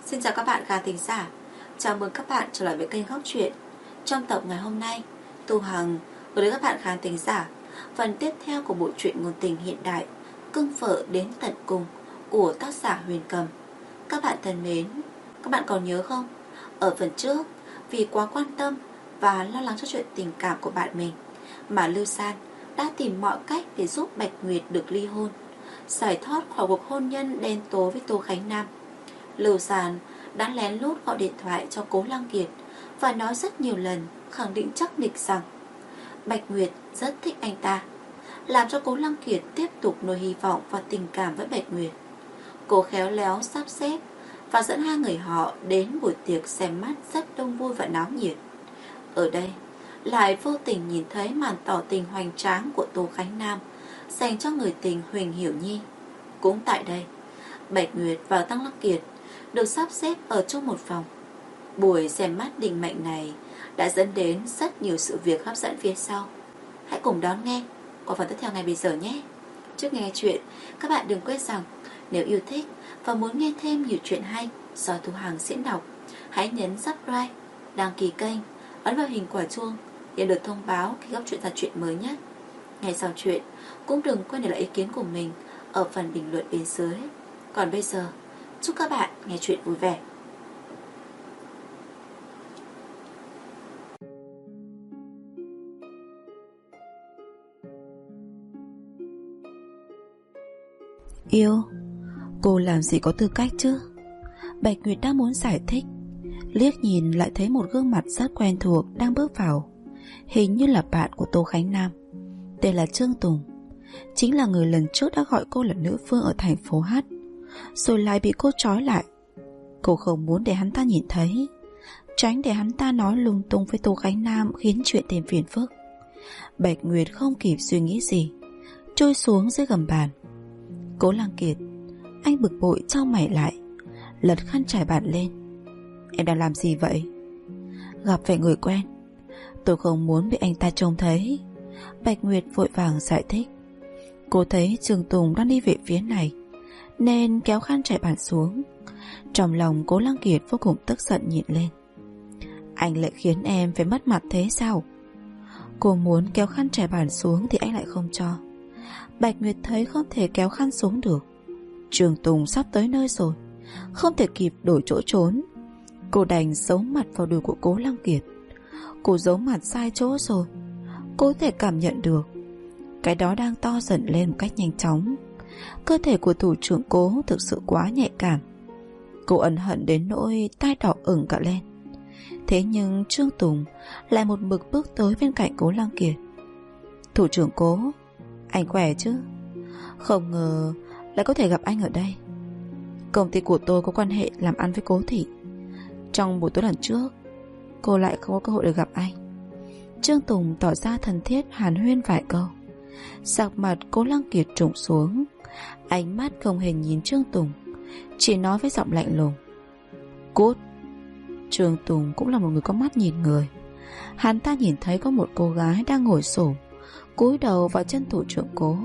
Xin chào các bạn khán thính giả. Chào mừng các bạn trở lại với kênh Góc Truyện. Trong tập ngày hôm nay, Tu Hằng gửi đến các bạn khán thính giả phần tiếp theo của bộ truyện ngôn tình hiện đại Cưng Vợ Đến Tận Cùng của tác giả Huyền Cầm. Các bạn thân mến, các bạn còn nhớ không? Ở phần trước, vì quá quan tâm và lo lắng cho chuyện tình cảm của bạn mình mà Lưu San đã tìm mọi cách để giúp Bạch Nguyệt được ly hôn, giải thoát khỏi cuộc hôn nhân đen tối với Tô Khánh Nam. Lưu San đã lén lút gọi điện thoại cho Cố Lăng Kiệt và nói rất nhiều lần, khẳng định chắc nịch rằng Bạch Nguyệt rất thích anh ta, làm cho Cố Lăng Kiệt tiếp tục nuôi hy vọng và tình cảm với Bạch Nguyệt. Cô khéo léo sắp xếp và dẫn hai người họ đến buổi tiệc xem mắt rất đông vui và náo nhiệt. Ở đây lại vô tình nhìn thấy màn tỏ tình hoành tráng của Tô Khánh Nam dành cho người tình Huỳnh Hiểu Nhi. Cũng tại đây, Bạch Nguyệt và Tăng Lăng Kiệt được sắp xếp ở chung một phòng. Buổi xem mắt định mệnh này đã dẫn đến rất nhiều sự việc hấp dẫn phía sau. Hãy cùng đón nghe qua phần tiếp theo ngay bây giờ nhé. Trước nghe chuyện, các bạn đừng quên rằng nếu yêu thích và muốn nghe thêm nhiều chuyện hay do Thu Hằng diễn đọc, hãy nhấn subscribe, đăng ký kênh, ấn vào hình quả chuông để được thông báo khi Góc Truyện ra chuyện mới nhất. Ngay sau chuyện, cũng đừng quên để lại ý kiến của mình ở phần bình luận bên dưới. Còn bây giờ, chúc các bạn nghe chuyện vui vẻ. Yêu, cô làm gì có tư cách chứ? Bạch Nguyệt đang muốn giải thích, liếc nhìn lại thấy một gương mặt rất quen thuộc đang bước vào. Hình như là bạn của Tô Khánh Nam, tên là Trương Tùng. Chính là người lần trước đã gọi cô là nữ phương ở thành phố H, rồi lại bị cô trói lại. Cô không muốn để hắn ta nhìn thấy, tránh để hắn ta nói lung tung với Tô Khánh Nam, khiến chuyện thêm phiền phức. Bạch Nguyệt không kịp suy nghĩ gì, trôi xuống dưới gầm bàn. Cố Lăng Kiệt, anh bực bội chau mày lại, lật khăn trải bàn lên. Em đang làm gì vậy? Gặp phải người quen, tôi không muốn bị anh ta trông thấy. Bạch Nguyệt vội vàng giải thích. Cô thấy Trương Tùng đang đi về phía này nên kéo khăn trải bàn xuống. Trong lòng Cố Lăng Kiệt vô cùng tức giận nhìn lên. Anh lại khiến em phải mất mặt thế sao? Cô muốn kéo khăn trải bàn xuống thì anh lại không cho. Bạch Nguyệt thấy không thể kéo khăn xuống được. Trương Tùng sắp tới nơi rồi, không thể kịp đổi chỗ trốn. Cô đành giấu mặt vào đùi của Cố Lăng Kiệt. Cô giấu mặt sai chỗ rồi. Cô có thể cảm nhận được cái đó đang to dần lên một cách nhanh chóng. Cơ thể của thủ trưởng Cố thực sự quá nhạy cảm. Cô ân hận đến nỗi tai đỏ ửng cả lên. Thế nhưng Trương Tùng lại một mực bước tới bên cạnh Cố Lăng Kiệt. Thủ trưởng Cố, anh khỏe chứ? Không ngờ lại có thể gặp anh ở đây. Công ty của tôi có quan hệ làm ăn với Cố thị. Trong buổi tối lần trước, cô lại không có cơ hội được gặp anh. Trương Tùng tỏ ra thân thiết hàn huyên vài câu. Sắc mặt Cố Lăng Kiệt trùng xuống, ánh mắt không hề nhìn Trương Tùng, chỉ nói với giọng lạnh lùng. Cút. Trương Tùng cũng là một người có mắt nhìn người. Hắn ta nhìn thấy có một cô gái đang ngồi xổm cúi đầu vào chân thủ trưởng Cố.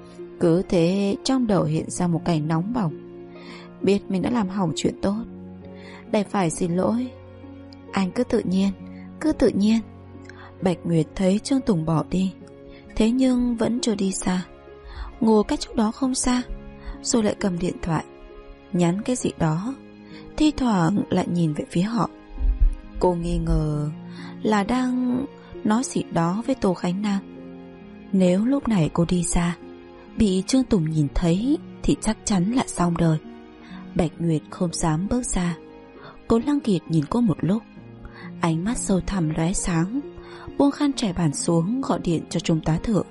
Cứ thế trong đầu hiện ra một cảnh nóng bỏng. Biết mình đã làm hỏng chuyện tốt, đành phải xin lỗi. Anh cứ tự nhiên, cứ tự nhiên. Bạch Nguyệt thấy Trương Tùng bỏ đi, thế nhưng vẫn chưa đi xa, ngồi cách chỗ đó không xa, rồi lại cầm điện thoại nhắn cái gì đó, thi thoảng lại nhìn về phía họ. Cô nghi ngờ là đang nói gì đó với Tô Khánh Nam. Nếu lúc này cô đi xa, bị Trương Tùng nhìn thấy thì chắc chắn là xong đời. Bạch Nguyệt không dám bước ra. Cố Lăng Kiệt nhìn cô một lúc, ánh mắt sâu thẳm lóe sáng, buông khăn trải bàn xuống, gọi điện cho Trung tá Thượng.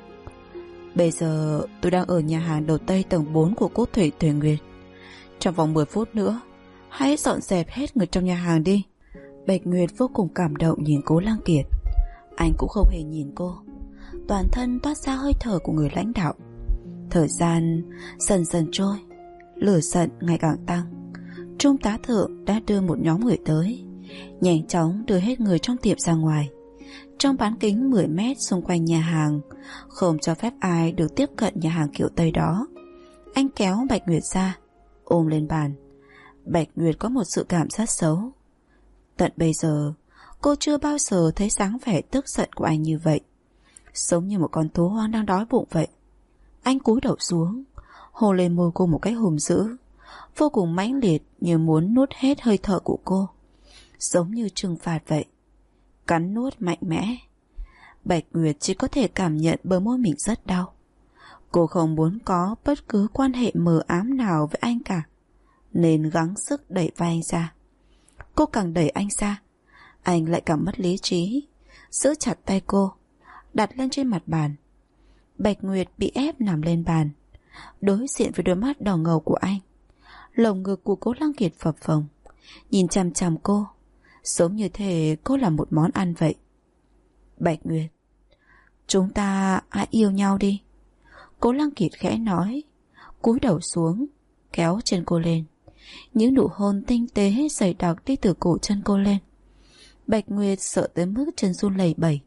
Bây giờ tôi đang ở nhà hàng đầu Tây tầng 4 của Cốt Thủy Thủy Nguyệt. Trong vòng 10 phút nữa, hãy dọn dẹp hết người trong nhà hàng đi. Bạch Nguyệt vô cùng cảm động nhìn Cố Lăng Kiệt. Anh cũng không hề nhìn cô. Toàn thân toát ra hơi thở của người lãnh đạo. Thời gian dần dần trôi, lửa giận ngày càng tăng. Trung tá Thượng đã đưa một nhóm người tới, nhanh chóng đưa hết người trong tiệm ra ngoài. Trong bán kính 10 mét xung quanh nhà hàng, không cho phép ai được tiếp cận nhà hàng kiểu Tây đó. Anh kéo Bạch Nguyệt ra, ôm lên bàn. Bạch Nguyệt có một sự cảm giác xấu. Tận bây giờ cô chưa bao giờ thấy dáng vẻ tức giận của anh như vậy, giống như một con thú hoang đang đói bụng vậy. Anh cúi đầu xuống, hôn lên môi cô một cách hùng dữ, vô cùng mãnh liệt, như muốn nuốt hết hơi thở của cô, giống như trừng phạt vậy. Cắn nuốt mạnh mẽ. Bạch Nguyệt chỉ có thể cảm nhận bờ môi mình rất đau. Cô không muốn có bất cứ quan hệ mờ ám nào với anh cả, nên gắng sức đẩy vai anh ra. Cô càng đẩy anh ra, anh lại càng mất lý trí, giữ chặt tay cô, đặt lên trên mặt bàn. Bạch Nguyệt bị ép nằm lên bàn, đối diện với đôi mắt đỏ ngầu của anh. Lồng ngực của Cố Lăng Kiệt phập phồng, nhìn chằm chằm cô, giống như thể cô là một món ăn vậy. Bạch Nguyệt, chúng ta hãy yêu nhau đi. Cố Lăng Kiệt khẽ nói, cúi đầu xuống, kéo chân cô lên. Những nụ hôn tinh tế dày đặc đi từ cổ chân cô lên. Bạch Nguyệt sợ tới mức chân run lẩy bẩy.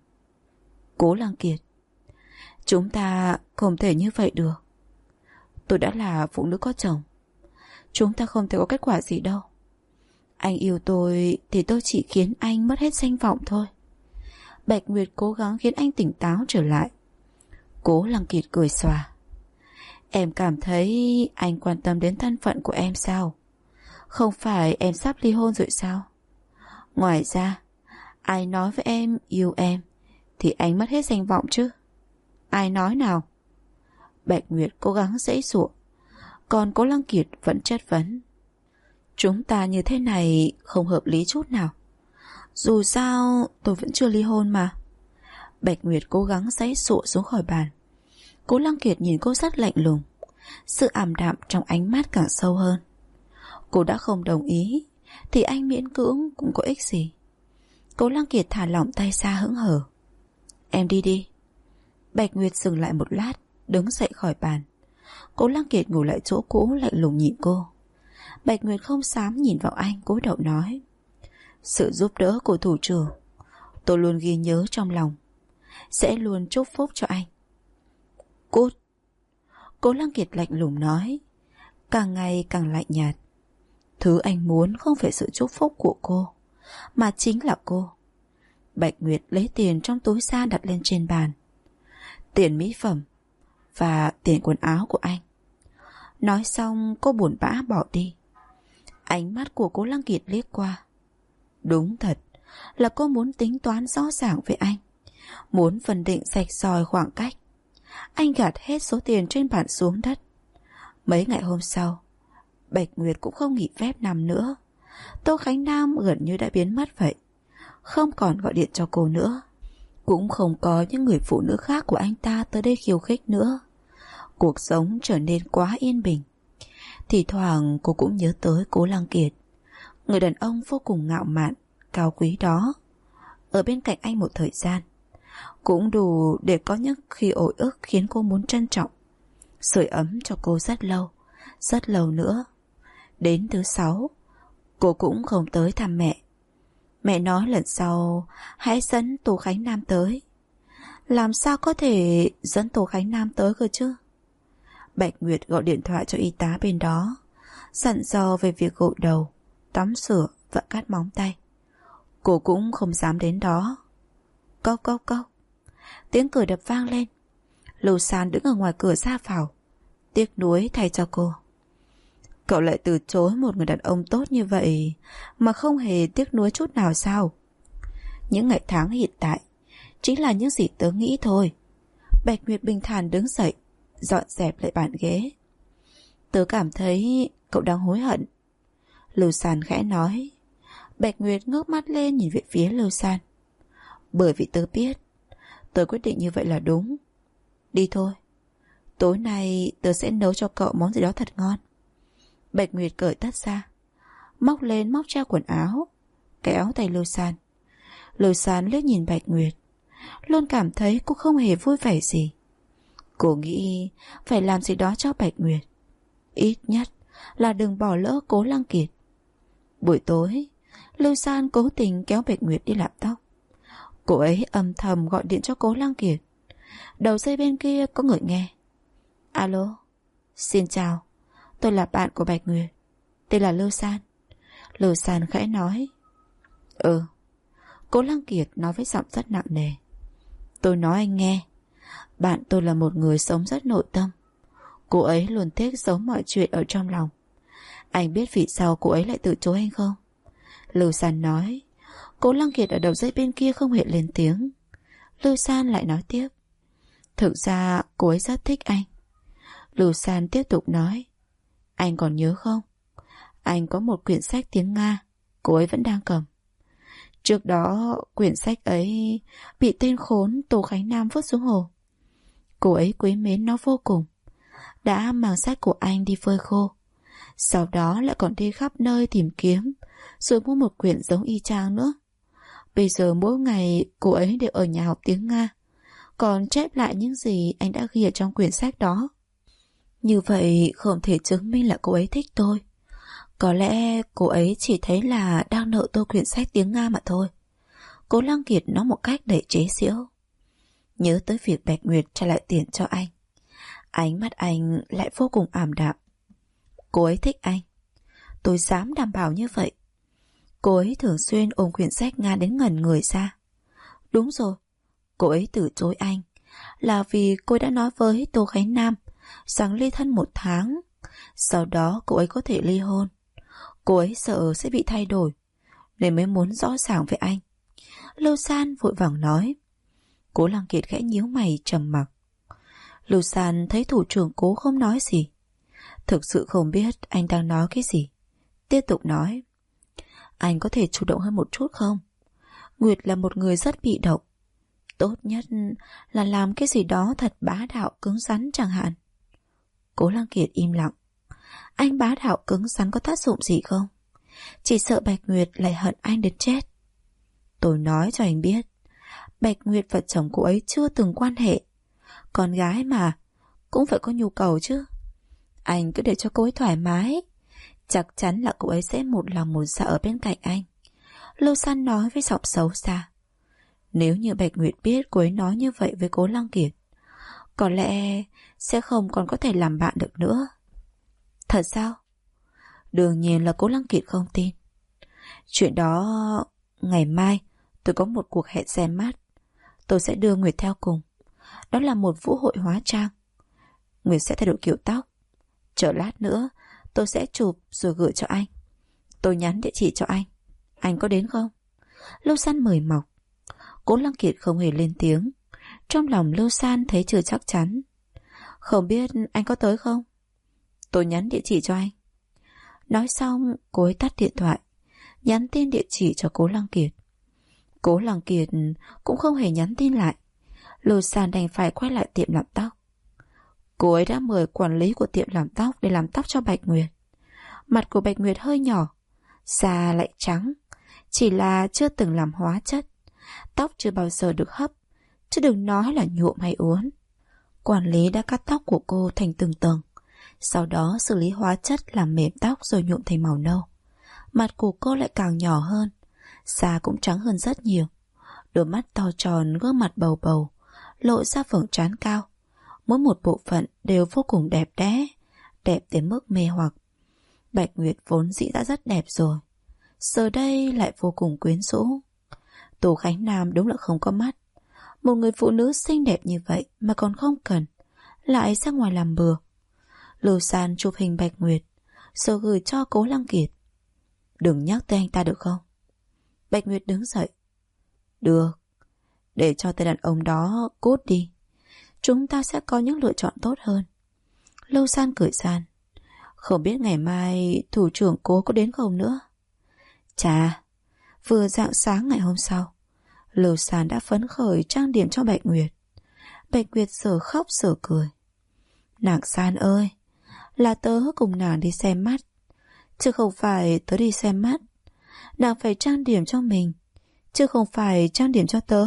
Cố Lăng Kiệt, chúng ta không thể như vậy được. Tôi đã là phụ nữ có chồng, chúng ta không thể có kết quả gì đâu. Anh yêu tôi thì tôi chỉ khiến anh mất hết danh vọng thôi. Bạch Nguyệt cố gắng khiến anh tỉnh táo trở lại. Cố Lăng Kiệt cười xòa. Em cảm thấy anh quan tâm đến thân phận của em sao? Không phải em sắp ly hôn rồi sao? Ngoài ra, ai nói với em yêu em thì anh mất hết danh vọng chứ? Ai nói nào? Bạch Nguyệt cố gắng giãy giụa, còn Cố Lăng Kiệt vẫn chất vấn. Chúng ta như thế này không hợp lý chút nào. Dù sao tôi vẫn chưa ly hôn mà. Bạch Nguyệt cố gắng giãy giụa xuống khỏi bàn. Cố Lăng Kiệt nhìn cô rất lạnh lùng, sự ảm đạm trong ánh mắt càng sâu hơn. Cô đã không đồng ý thì anh miễn cưỡng cũng có ích gì. Cố Lăng Kiệt thả lỏng tay ra hững hờ. Em đi đi. Bạch Nguyệt dừng lại một lát, đứng dậy khỏi bàn. Cố Lăng Kiệt ngồi lại chỗ cũ lạnh lùng nhìn cô. Bạch Nguyệt không dám nhìn vào anh, cúi đầu nói, sự giúp đỡ của thủ trưởng tôi luôn ghi nhớ trong lòng, sẽ luôn chúc phúc cho anh. Cút. Cố Lăng Kiệt lạnh lùng nói, càng ngày càng lạnh nhạt. Thứ anh muốn không phải sự chúc phúc của cô, mà chính là cô. Bạch Nguyệt lấy tiền trong túi ra đặt lên trên bàn. Tiền mỹ phẩm và tiền quần áo của anh. Nói xong cô buồn bã bỏ đi. Ánh mắt của Cố Lăng Kiệt liếc qua. Đúng thật là cô muốn tính toán rõ ràng với anh, muốn phân định rạch ròi khoảng cách. Anh gạt hết số tiền trên bàn xuống đất. Mấy ngày hôm sau, Bạch Nguyệt cũng không nghỉ phép nằm nữa. Tô Khánh Nam gần như đã biến mất vậy, không còn gọi điện cho cô nữa, cũng không có những người phụ nữ khác của anh ta tới đây khiêu khích nữa. Cuộc sống trở nên quá yên bình. Thì thoảng cô cũng nhớ tới Cố Lăng Kiệt, người đàn ông vô cùng ngạo mạn, cao quý đó. Ở bên cạnh anh một thời gian cũng đủ để có những khi ổi ức khiến cô muốn trân trọng, sưởi ấm cho cô rất lâu nữa. Đến thứ 6, cô cũng không tới thăm mẹ. Mẹ nói lần sau hãy dẫn Tô Khánh Nam tới. Làm sao có thể dẫn Tô Khánh Nam tới cơ chứ? Bạch Nguyệt gọi điện thoại cho y tá bên đó, dặn dò về việc gội đầu, tắm rửa và cắt móng tay. Cô cũng không dám đến đó. Cốc cốc cốc. Tiếng cửa đập vang lên. Lưu San đứng ở ngoài cửa ra vào, tiếc nuối thay cho cô. Cậu lại từ chối một người đàn ông tốt như vậy mà không hề tiếc nuối chút nào sao? Những ngày tháng hiện tại chính là những gì tớ nghĩ thôi. Bạch Nguyệt bình thản đứng dậy, dọn dẹp lại bàn ghế. Tớ cảm thấy cậu đang hối hận. Lưu San khẽ nói. Bạch Nguyệt ngước mắt lên nhìn về phía Lưu San. Bởi vì tớ biết tớ quyết định như vậy là đúng. Đi thôi, tối nay tớ sẽ nấu cho cậu món gì đó thật ngon. Bạch Nguyệt cởi tất ra, móc lên móc treo quần áo, kéo tay Lưu San. Lưu San liếc nhìn Bạch Nguyệt, luôn cảm thấy cô không hề vui vẻ gì. Cô nghĩ phải làm gì đó cho Bạch Nguyệt, ít nhất là đừng bỏ lỡ Cố Lăng Kiệt. Buổi tối, Lưu San cố tình kéo Bạch Nguyệt đi làm tóc. Cô ấy âm thầm gọi điện cho Cố Lăng Kiệt. Đầu dây bên kia có người nghe. Alo, xin chào, tôi là bạn của Bạch Nguyệt, tên là Lưu San. Lưu San khẽ nói. Cố Lăng Kiệt nói với giọng rất nặng nề. Tôi nói anh nghe, bạn tôi là một người sống rất nội tâm. Cô ấy luôn thích giấu mọi chuyện ở trong lòng. Anh biết vì sao cô ấy lại từ chối anh không? Lưu San nói. Cố Lăng Kiệt ở đầu dây bên kia không hề lên tiếng. Lưu San lại nói tiếp. Thực ra cô ấy rất thích anh. Lưu San tiếp tục nói. Anh còn nhớ không? Anh có một quyển sách tiếng Nga, cô ấy vẫn đang cầm. Trước đó quyển sách ấy bị tên khốn Tô Khánh Nam vứt xuống hồ. Cô ấy quý mến nó vô cùng, đã mang sách của anh đi phơi khô. Sau đó lại còn đi khắp nơi tìm kiếm, rồi mua một quyển giống y chang nữa. Bây giờ mỗi ngày cô ấy đều ở nhà học tiếng Nga, còn chép lại những gì anh đã ghi ở trong quyển sách đó. Như vậy không thể chứng minh là cô ấy thích tôi. Có lẽ cô ấy chỉ thấy là đang nợ tôi quyển sách tiếng Nga mà thôi. Cố Lăng Kiệt nói một cách đầy chế giễu. Nhớ tới việc Bạch Nguyệt trả lại tiền cho anh, ánh mắt anh lại vô cùng ảm đạm. Cô ấy thích anh, tôi dám đảm bảo như vậy. Cô ấy thường xuyên ôm quyển sách Nga đến ngẩn người ra. Đúng rồi, cô ấy từ chối anh là vì cô đã nói với Tô Khánh Nam rằng ly thân 1 tháng, sau đó cô ấy có thể ly hôn. Cô ấy sợ sẽ bị thay đổi, nên mới muốn rõ ràng với anh. Lưu San vội vàng nói. Cố Lăng Kiệt khẽ nhíu mày trầm mặc. Lưu San thấy thủ trưởng Cố không nói gì, thực sự không biết anh đang nói cái gì. Tiếp tục nói. Anh có thể chủ động hơn một chút không? Nguyệt là một người rất bị động. Tốt nhất là làm cái gì đó thật bá đạo cứng rắn chẳng hạn. Cố Lăng Kiệt im lặng. Anh bá đạo cứng rắn có tác dụng gì không? Chỉ sợ Bạch Nguyệt lại hận anh đến chết. Tôi nói cho anh biết, Bạch Nguyệt và chồng cô ấy chưa từng quan hệ. Con gái mà, cũng phải có nhu cầu chứ. Anh cứ để cho cô ấy thoải mái, chắc chắn là cô ấy sẽ một lòng một dạ ở bên cạnh anh. Lưu San nói với giọng xấu xa. Nếu như Bạch Nguyệt biết cô ấy nói như vậy với Cố Lăng Kiệt, có lẽ sẽ không còn có thể làm bạn được nữa. Thật sao? Đương nhiên là Cố Lăng Kiệt không tin. Chuyện đó, ngày mai tôi có một cuộc hẹn xem mắt. Tôi sẽ đưa Nguyệt theo cùng. Đó là một vũ hội hóa trang. Nguyệt sẽ thay đổi kiểu tóc. Chờ lát nữa tôi sẽ chụp rồi gửi cho anh. Tôi nhắn địa chỉ cho anh. Anh có đến không? Lưu San mời mọc. Cố Lăng Kiệt không hề lên tiếng. Trong lòng Lưu San thấy chưa chắc chắn. Không biết anh có tới không? Tôi nhắn địa chỉ cho anh. Nói xong cô ấy tắt điện thoại, nhắn tin địa chỉ cho Cố Lăng Kiệt. Cố Lăng Kiệt cũng không hề nhắn tin lại. Lưu San đành phải quay lại tiệm làm tóc. Cô ấy đã mời quản lý của tiệm làm tóc để làm tóc cho Bạch Nguyệt. Mặt của Bạch Nguyệt hơi nhỏ, da lại trắng, chỉ là chưa từng làm hóa chất. Tóc chưa bao giờ được hấp, chứ đừng nói là nhuộm hay uốn. Quản lý đã cắt tóc của cô thành từng tầng, sau đó xử lý hóa chất làm mềm tóc rồi nhuộm thành màu nâu. Mặt của cô lại càng nhỏ hơn, da cũng trắng hơn rất nhiều. Đôi mắt to tròn, gương mặt bầu bầu, lộ ra vầng trán cao. Mỗi một bộ phận đều vô cùng đẹp đẽ, đẹp đến mức mê hoặc. Bạch Nguyệt vốn dĩ đã rất đẹp rồi, giờ đây lại vô cùng quyến rũ. Tô Khánh Nam đúng là không có mắt. Một người phụ nữ xinh đẹp như vậy mà còn không cần, lại ra ngoài làm bừa. Lưu San chụp hình Bạch Nguyệt rồi gửi cho Cố Lăng Kiệt. Đừng nhắc tới anh ta được không? Bạch Nguyệt đứng dậy. Được, để cho tên đàn ông đó cút đi. Chúng ta sẽ có những lựa chọn tốt hơn. Lưu San cười gian. Không biết ngày mai thủ trưởng Cố có đến không nữa. Chà, vừa rạng sáng ngày hôm sau, Lưu San đã phấn khởi trang điểm cho Bạch Nguyệt. Bạch Nguyệt giờ khóc giờ cười. Nàng San ơi, là tớ cùng nàng đi xem mắt, chứ không phải tớ đi xem mắt. Nàng phải trang điểm cho mình, chứ không phải trang điểm cho tớ.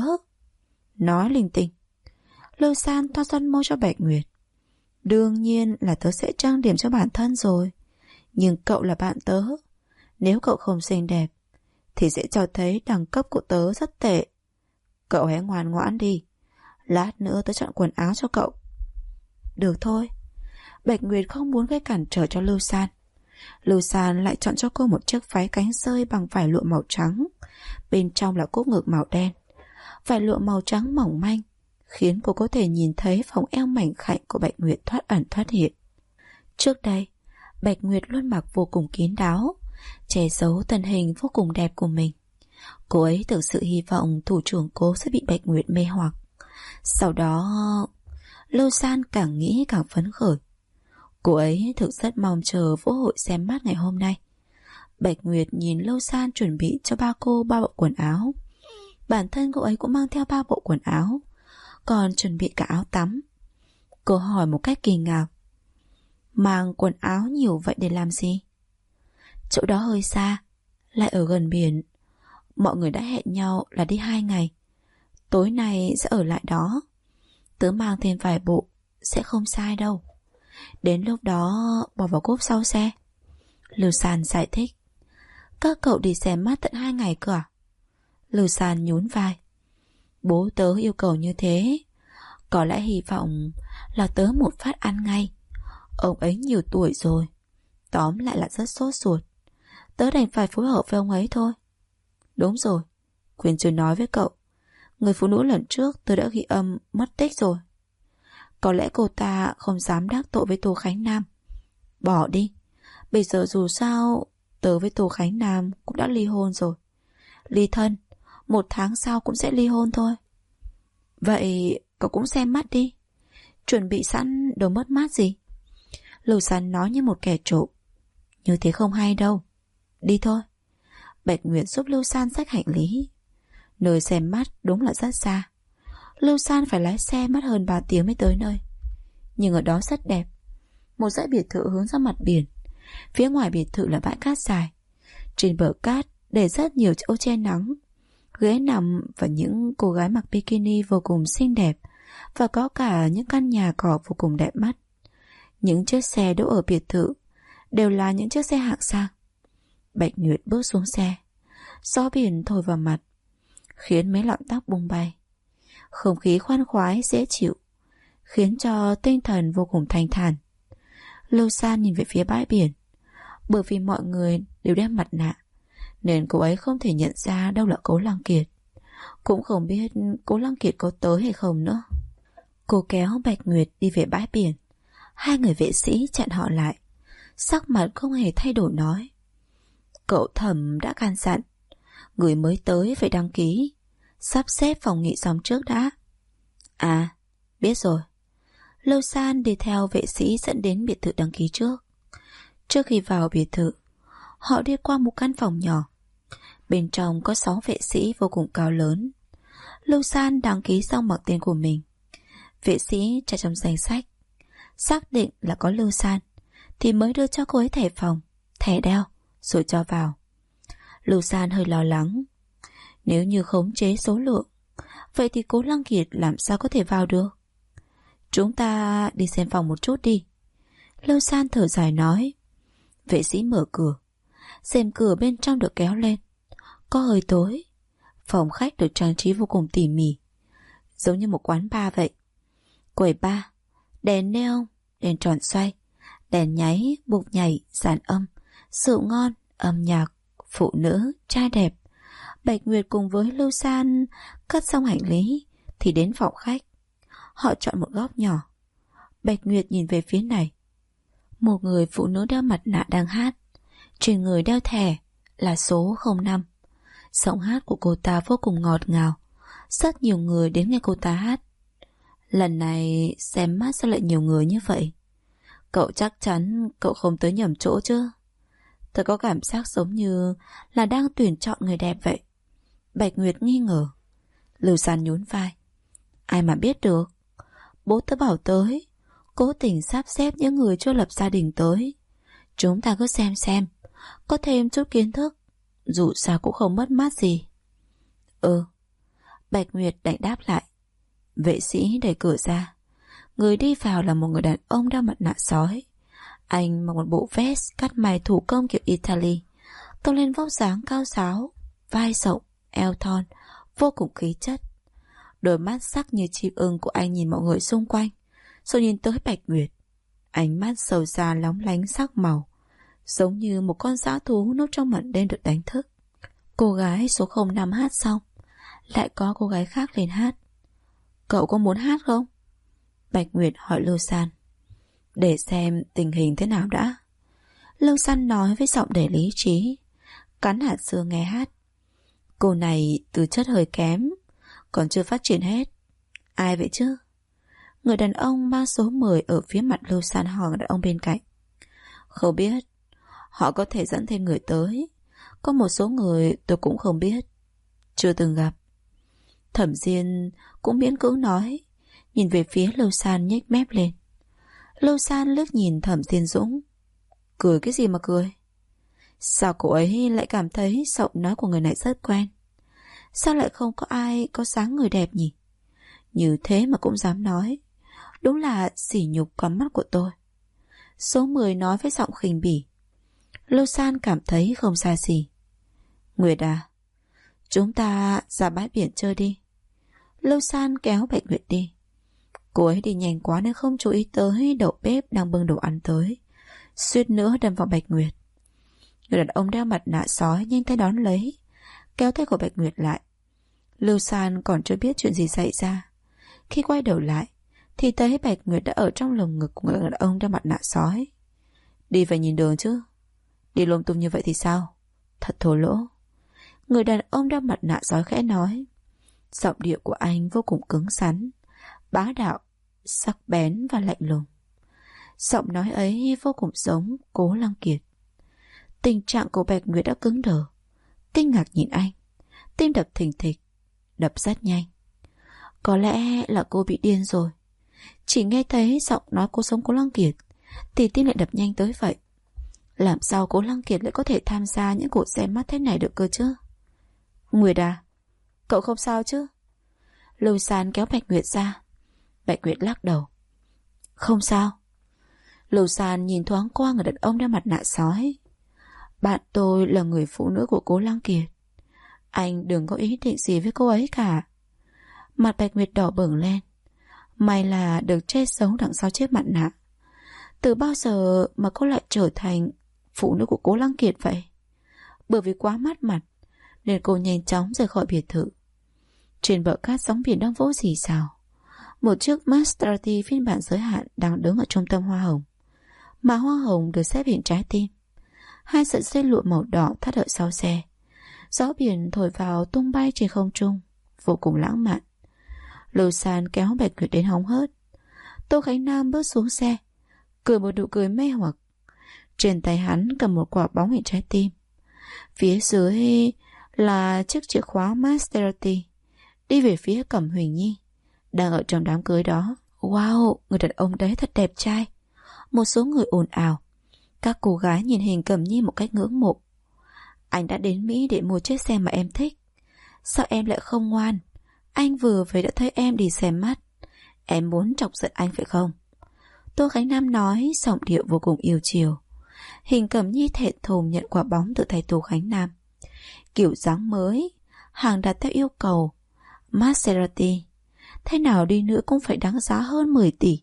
Nói linh tinh. Lưu San toa son môi cho Bạch Nguyệt. Đương nhiên là tớ sẽ trang điểm cho bản thân rồi, nhưng cậu là bạn tớ. Nếu cậu không xinh đẹp thì sẽ cho thấy đẳng cấp của tớ rất tệ. Cậu hãy ngoan ngoãn đi, lát nữa tớ chọn quần áo cho cậu. Được thôi. Bạch Nguyệt không muốn gây cản trở cho Lưu San. Lưu San lại chọn cho cô một chiếc váy cánh sơi bằng vải lụa màu trắng, bên trong là cúc ngực màu đen. Vải lụa màu trắng mỏng manh khiến cô có thể nhìn thấy vòng eo mảnh khảnh của Bạch Nguyệt thoát ẩn thoát hiện. Trước đây, Bạch Nguyệt luôn mặc vô cùng kín đáo, che giấu thân hình vô cùng đẹp của mình. Cô ấy thực sự hy vọng thủ trưởng cô sẽ bị Bạch Nguyệt mê hoặc. Sau đó, Lưu San càng nghĩ càng phấn khởi. Cô ấy thực rất mong chờ vũ hội xem mát ngày hôm nay. Bạch Nguyệt nhìn Lưu San chuẩn bị cho ba cô 3 bộ quần áo. Bản thân cô ấy cũng mang theo 3 bộ quần áo, còn chuẩn bị cả áo tắm. Cô hỏi một cách kỳ ngạc: mang quần áo nhiều vậy để làm gì? Chỗ đó hơi xa, lại ở gần biển. Mọi người đã hẹn nhau là đi 2 ngày. Tối nay sẽ ở lại đó. Tớ mang thêm vài bộ sẽ không sai đâu. Đến lúc đó bỏ vào cốp sau xe. Lưu San giải thích. Các cậu đi xem mắt tận 2 ngày cơ à? Lưu San nhún vai. Bố tớ yêu cầu như thế. Có lẽ hy vọng là tớ một phát ăn ngay. Ông ấy nhiều tuổi rồi. Tóm lại là rất sốt ruột. Tớ đành phải phối hợp với ông ấy thôi. Đúng rồi, quên chưa nói với cậu, người phụ nữ lần trước tớ đã ghi âm mất tích rồi. Có lẽ cô ta không dám đắc tội với Tô Khánh Nam. Bỏ đi. Bây giờ dù sao tớ với Tô Khánh Nam cũng đã ly hôn rồi. Ly thân, 1 tháng sau cũng sẽ ly hôn thôi. Vậy cậu cũng xem mắt đi. Chuẩn bị sẵn đồ mất mát gì? Lưu San nói như một kẻ trộm. Như thế không hay đâu. Đi thôi. Bạch Nguyệt giúp Lưu San xách hành lý. Nơi xem mắt đúng là rất xa. Lưu San phải lái xe mất hơn 3 tiếng mới tới nơi. Nhưng ở đó rất đẹp. Một dãy biệt thự hướng ra mặt biển. Phía ngoài biệt thự là bãi cát dài. Trên bờ cát để rất nhiều chỗ che nắng. Ghế nằm và những cô gái mặc bikini vô cùng xinh đẹp. Và có cả những căn nhà cỏ vô cùng đẹp mắt. Những chiếc xe đỗ ở biệt thự đều là những chiếc xe hạng sang. Bạch Nguyệt bước xuống xe. Gió biển thổi vào mặt khiến mấy lọn tóc bung bay. Không khí khoan khoái dễ chịu khiến cho tinh thần vô cùng thanh thản. Lưu San nhìn về phía bãi biển. Bởi vì mọi người đều đeo mặt nạ nên cô ấy không thể nhận ra đâu là Cố Lăng Kiệt. Cũng không biết Cố Lăng Kiệt có tới hay không nữa. Cô kéo Bạch Nguyệt đi về bãi biển. 2 người vệ sĩ chặn họ lại. Sắc mặt không hề thay đổi nói: Cậu Thẩm đã can dặn người mới tới phải đăng ký, sắp xếp phòng nghỉ xong trước đã. À, biết rồi. Lưu San đi theo vệ sĩ dẫn đến biệt thự đăng ký trước. Trước khi vào biệt thự, họ đi qua một căn phòng nhỏ. Bên trong có 6 vệ sĩ vô cùng cao lớn. Lưu San đăng ký xong bằng tên của mình. Vệ sĩ tra trong danh sách, xác định là có Lưu San thì mới đưa cho cô ấy thẻ phòng, thẻ đeo, rồi cho vào. Lưu San hơi lo lắng. Nếu như khống chế số lượng, vậy thì Cố Lăng Kiệt làm sao có thể vào được? Chúng ta đi xem phòng một chút đi. Lưu San thở dài nói. Vệ sĩ mở cửa. Rèm cửa bên trong được kéo lên. Có hơi tối. Phòng khách được trang trí vô cùng tỉ mỉ, giống như một quán bar vậy. Quầy bar, đèn neon, đèn tròn xoay, đèn nháy, bục nhảy, dàn âm, rượu ngon, âm nhạc, phụ nữ, trai đẹp. Bạch Nguyệt cùng với Lưu San cất xong hành lý thì đến phòng khách. Họ chọn một góc nhỏ. Bạch Nguyệt nhìn về phía này. Một người phụ nữ đeo mặt nạ đang hát. Trên người đeo thẻ là số 05. Giọng hát của cô ta vô cùng ngọt ngào. Rất nhiều người đến nghe cô ta hát. Lần này xem mắt sao lại nhiều người như vậy? Cậu chắc chắn cậu không tới nhầm chỗ chứ? Tôi có cảm giác giống như là đang tuyển chọn người đẹp vậy. Bạch Nguyệt nghi ngờ. Lưu San nhún vai. Ai mà biết được. Bố tớ bảo tới, cố tình sắp xếp những người chưa lập gia đình tới. Chúng ta cứ xem, có thêm chút kiến thức, dù sao cũng không mất mát gì. Bạch Nguyệt đành đáp lại. Vệ sĩ đẩy cửa ra. Người đi vào là một người đàn ông đeo mặt nạ sói. Anh mặc một bộ vest cắt may thủ công kiểu Italy, tôn lên vóc dáng cao ráo, vai rộng, eo thon, vô cùng khí chất. Đôi mắt sắc như chim ưng của anh nhìn mọi người xung quanh, rồi nhìn tới Bạch Nguyệt. Ánh mắt sâu xa lóng lánh sắc màu, giống như một con dã thú núp trong màn đêm được đánh thức. Cô gái số 05 hát xong, lại có cô gái khác lên hát. Cậu có muốn hát không? Bạch Nguyệt hỏi Lưu San. Để xem tình hình thế nào đã. Lưu San nói với giọng đầy lý trí, cắn hạt dưa nghe hát. Cô này tư chất hơi kém, còn chưa phát triển hết. Ai vậy chứ? Người đàn ông mang số 10 ở phía mặt Lưu San hỏi người đàn ông bên cạnh. Không biết. Họ có thể dẫn thêm người tới. Có một số người tôi cũng không biết, chưa từng gặp. Thẩm Diên cũng miễn cưỡng nói, nhìn về phía Lưu San nhếch mép lên. Lưu San liếc nhìn Thẩm Diên Dũng. Cười cái gì mà cười? Sao cô ấy lại cảm thấy giọng nói của người này rất quen? Sao lại không có ai có dáng người đẹp nhỉ? Như thế mà cũng dám nói. Đúng là sỉ nhục con mắt của tôi. Số 10 nói với giọng khinh bỉ. Lưu San cảm thấy không xa gì. Nguyệt à, chúng ta ra bãi biển chơi đi. Lưu San kéo Bạch Nguyệt đi. Cô ấy đi nhanh quá nên không chú ý tới đầu bếp đang bưng đồ ăn tới, suýt nữa đâm vào Bạch Nguyệt. Người đàn ông đeo mặt nạ sói nhanh tay đón lấy, kéo tay của Bạch Nguyệt lại. Lưu San còn chưa biết chuyện gì xảy ra. Khi quay đầu lại thì thấy Bạch Nguyệt đã ở trong lồng ngực của người đàn ông đeo mặt nạ sói. Đi phải nhìn đường chứ, đi lung tung như vậy thì sao? Thật thô lỗ. Người đàn ông đeo mặt nạ sói khẽ nói. Giọng điệu của anh vô cùng cứng rắn, bá đạo, sắc bén và lạnh lùng. Giọng nói ấy vô cùng giống Cố Lăng Kiệt. Tình trạng của Bạch Nguyệt đã cứng đờ, kinh ngạc nhìn anh, tim đập thình thịch, đập rất nhanh. Có lẽ là cô bị điên rồi. Chỉ nghe thấy giọng nói cô giống Cố Lăng Kiệt thì tim lại đập nhanh tới vậy. Làm sao Cố Lăng Kiệt lại có thể tham gia những cuộc xem mắt thế này được cơ chứ? Nguyệt à, cậu không sao chứ? Lưu San kéo Bạch Nguyệt ra. Bạch Nguyệt lắc đầu. Không sao. Lưu San nhìn thoáng qua người đàn ông đeo mặt nạ sói. Bạn tôi là người phụ nữ của Cố Lăng Kiệt. Anh đừng có ý định gì với cô ấy cả. Mặt Bạch Nguyệt đỏ bừng lên. May là được che giấu đằng sau chiếc mặt nạ. Từ bao giờ mà cô lại trở thành phụ nữ của Cố Lăng Kiệt vậy? Bởi vì quá mất mặt nên cô nhanh chóng rời khỏi biệt thự. Trên bờ cát sóng biển đang vỗ rì rào. Một chiếc Maserati phiên bản giới hạn đang đứng ở trung tâm hoa hồng. Mà hoa hồng được xếp hình trái tim. Hai sợi dây lụa màu đỏ thắt ở sau xe. Gió biển thổi vào tung bay trên không trung, vô cùng lãng mạn. Lưu San kéo Bạch Nguyệt đến hóng hớt. Tô Khánh Nam bước xuống xe, cười một nụ cười mê hoặc. Trên tay hắn cầm một quả bóng hình trái tim. Phía dưới là chiếc chìa khóa Maserati. Đi về phía Cẩm Huỳnh Nhi đang ở trong đám cưới đó. Wow, người đàn ông đấy thật đẹp trai. Một số người ồn ào. Các cô gái nhìn hình Cẩm Nhi một cách ngưỡng mộ. Anh đã đến Mỹ để mua chiếc xe mà em thích. Sao em lại không ngoan? Anh vừa về đã thấy em đi xem mắt. Em muốn chọc giận anh phải không? Tô Khánh Nam nói, giọng điệu vô cùng yêu chiều. Hình Cẩm Nhi thẹn thùng nhận quả bóng từ tay Tô Khánh Nam. Kiểu dáng mới, hàng đặt theo yêu cầu. Maserati, thế nào đi nữa cũng phải đáng giá hơn 10 tỷ.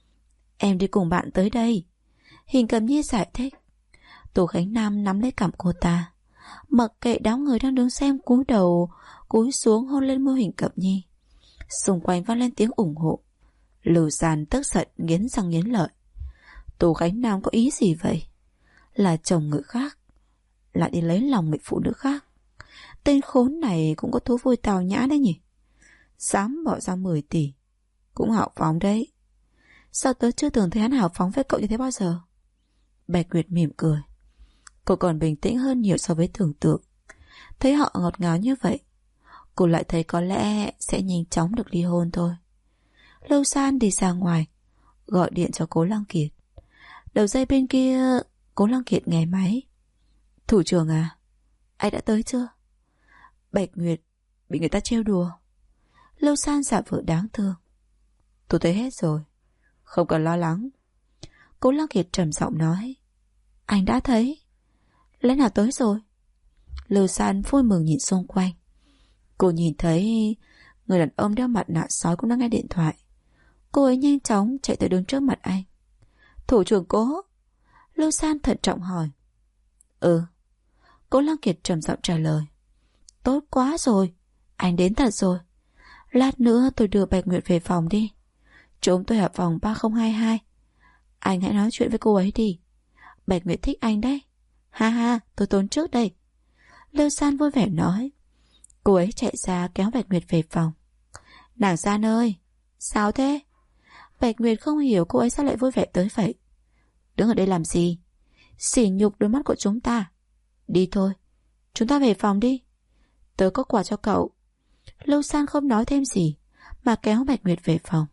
Em đi cùng bạn tới đây. Hình Cẩm Nhi giải thích. Tô Khánh Nam nắm lấy cằm cô ta. Mặc kệ đám người đang đứng xem cúi đầu, cúi xuống hôn lên môi Hình Cẩm Nhi. Xung quanh vang lên tiếng ủng hộ. Lưu San tức giận nghiến răng nghiến lợi. Tô Khánh Nam có ý gì vậy? Là chồng người khác, lại đi lấy lòng người phụ nữ khác. Tên khốn này cũng có thú vui tào nhã đấy nhỉ. Dám bỏ ra 10 tỷ. Cũng hào phóng đấy. Sao tớ chưa từng thấy hắn hào phóng với cậu như thế bao giờ? Bạch Nguyệt mỉm cười. Cô còn bình tĩnh hơn nhiều so với tưởng tượng. Thấy họ ngọt ngào như vậy, cô lại thấy có lẽ sẽ nhanh chóng được ly hôn thôi. Lưu San đi ra ngoài, gọi điện cho Cố Lăng Kiệt. Đầu dây bên kia, Cố Lăng Kiệt nghe máy. Thủ trưởng à, anh đã tới chưa? Bạch Nguyệt bị người ta trêu đùa. Lưu San giả vờ đáng thương. Tôi thấy hết rồi, không cần lo lắng. Cố Lăng Kiệt trầm giọng nói. Anh đã thấy. Lẽ nào tới rồi? Lưu San vui mừng nhìn xung quanh. Cô nhìn thấy người đàn ông đeo mặt nạ sói cũng đang nghe điện thoại. Cô ấy nhanh chóng chạy tới đứng trước mặt anh. Thủ trưởng Cố. Lưu San thận trọng hỏi. Ừ. Cố Lăng Kiệt trầm giọng trả lời. Tốt quá rồi, anh đến thật rồi. Lát nữa tôi đưa Bạch Nguyệt về phòng đi. Chúng tôi ở phòng 3022. Anh hãy nói chuyện với cô ấy đi. Bạch Nguyệt thích anh đấy. Ha ha, tôi tốn trước đây. Lưu San vui vẻ nói. Cô ấy chạy ra kéo Bạch Nguyệt về phòng. Nàng San ơi, sao thế? Bạch Nguyệt không hiểu cô ấy sao lại vui vẻ tới vậy. Đứng ở đây làm gì? Sỉ nhục đôi mắt của chúng ta. Đi thôi, chúng ta về phòng đi. Tớ có quà cho cậu. Lưu San không nói thêm gì mà kéo Bạch Nguyệt về phòng.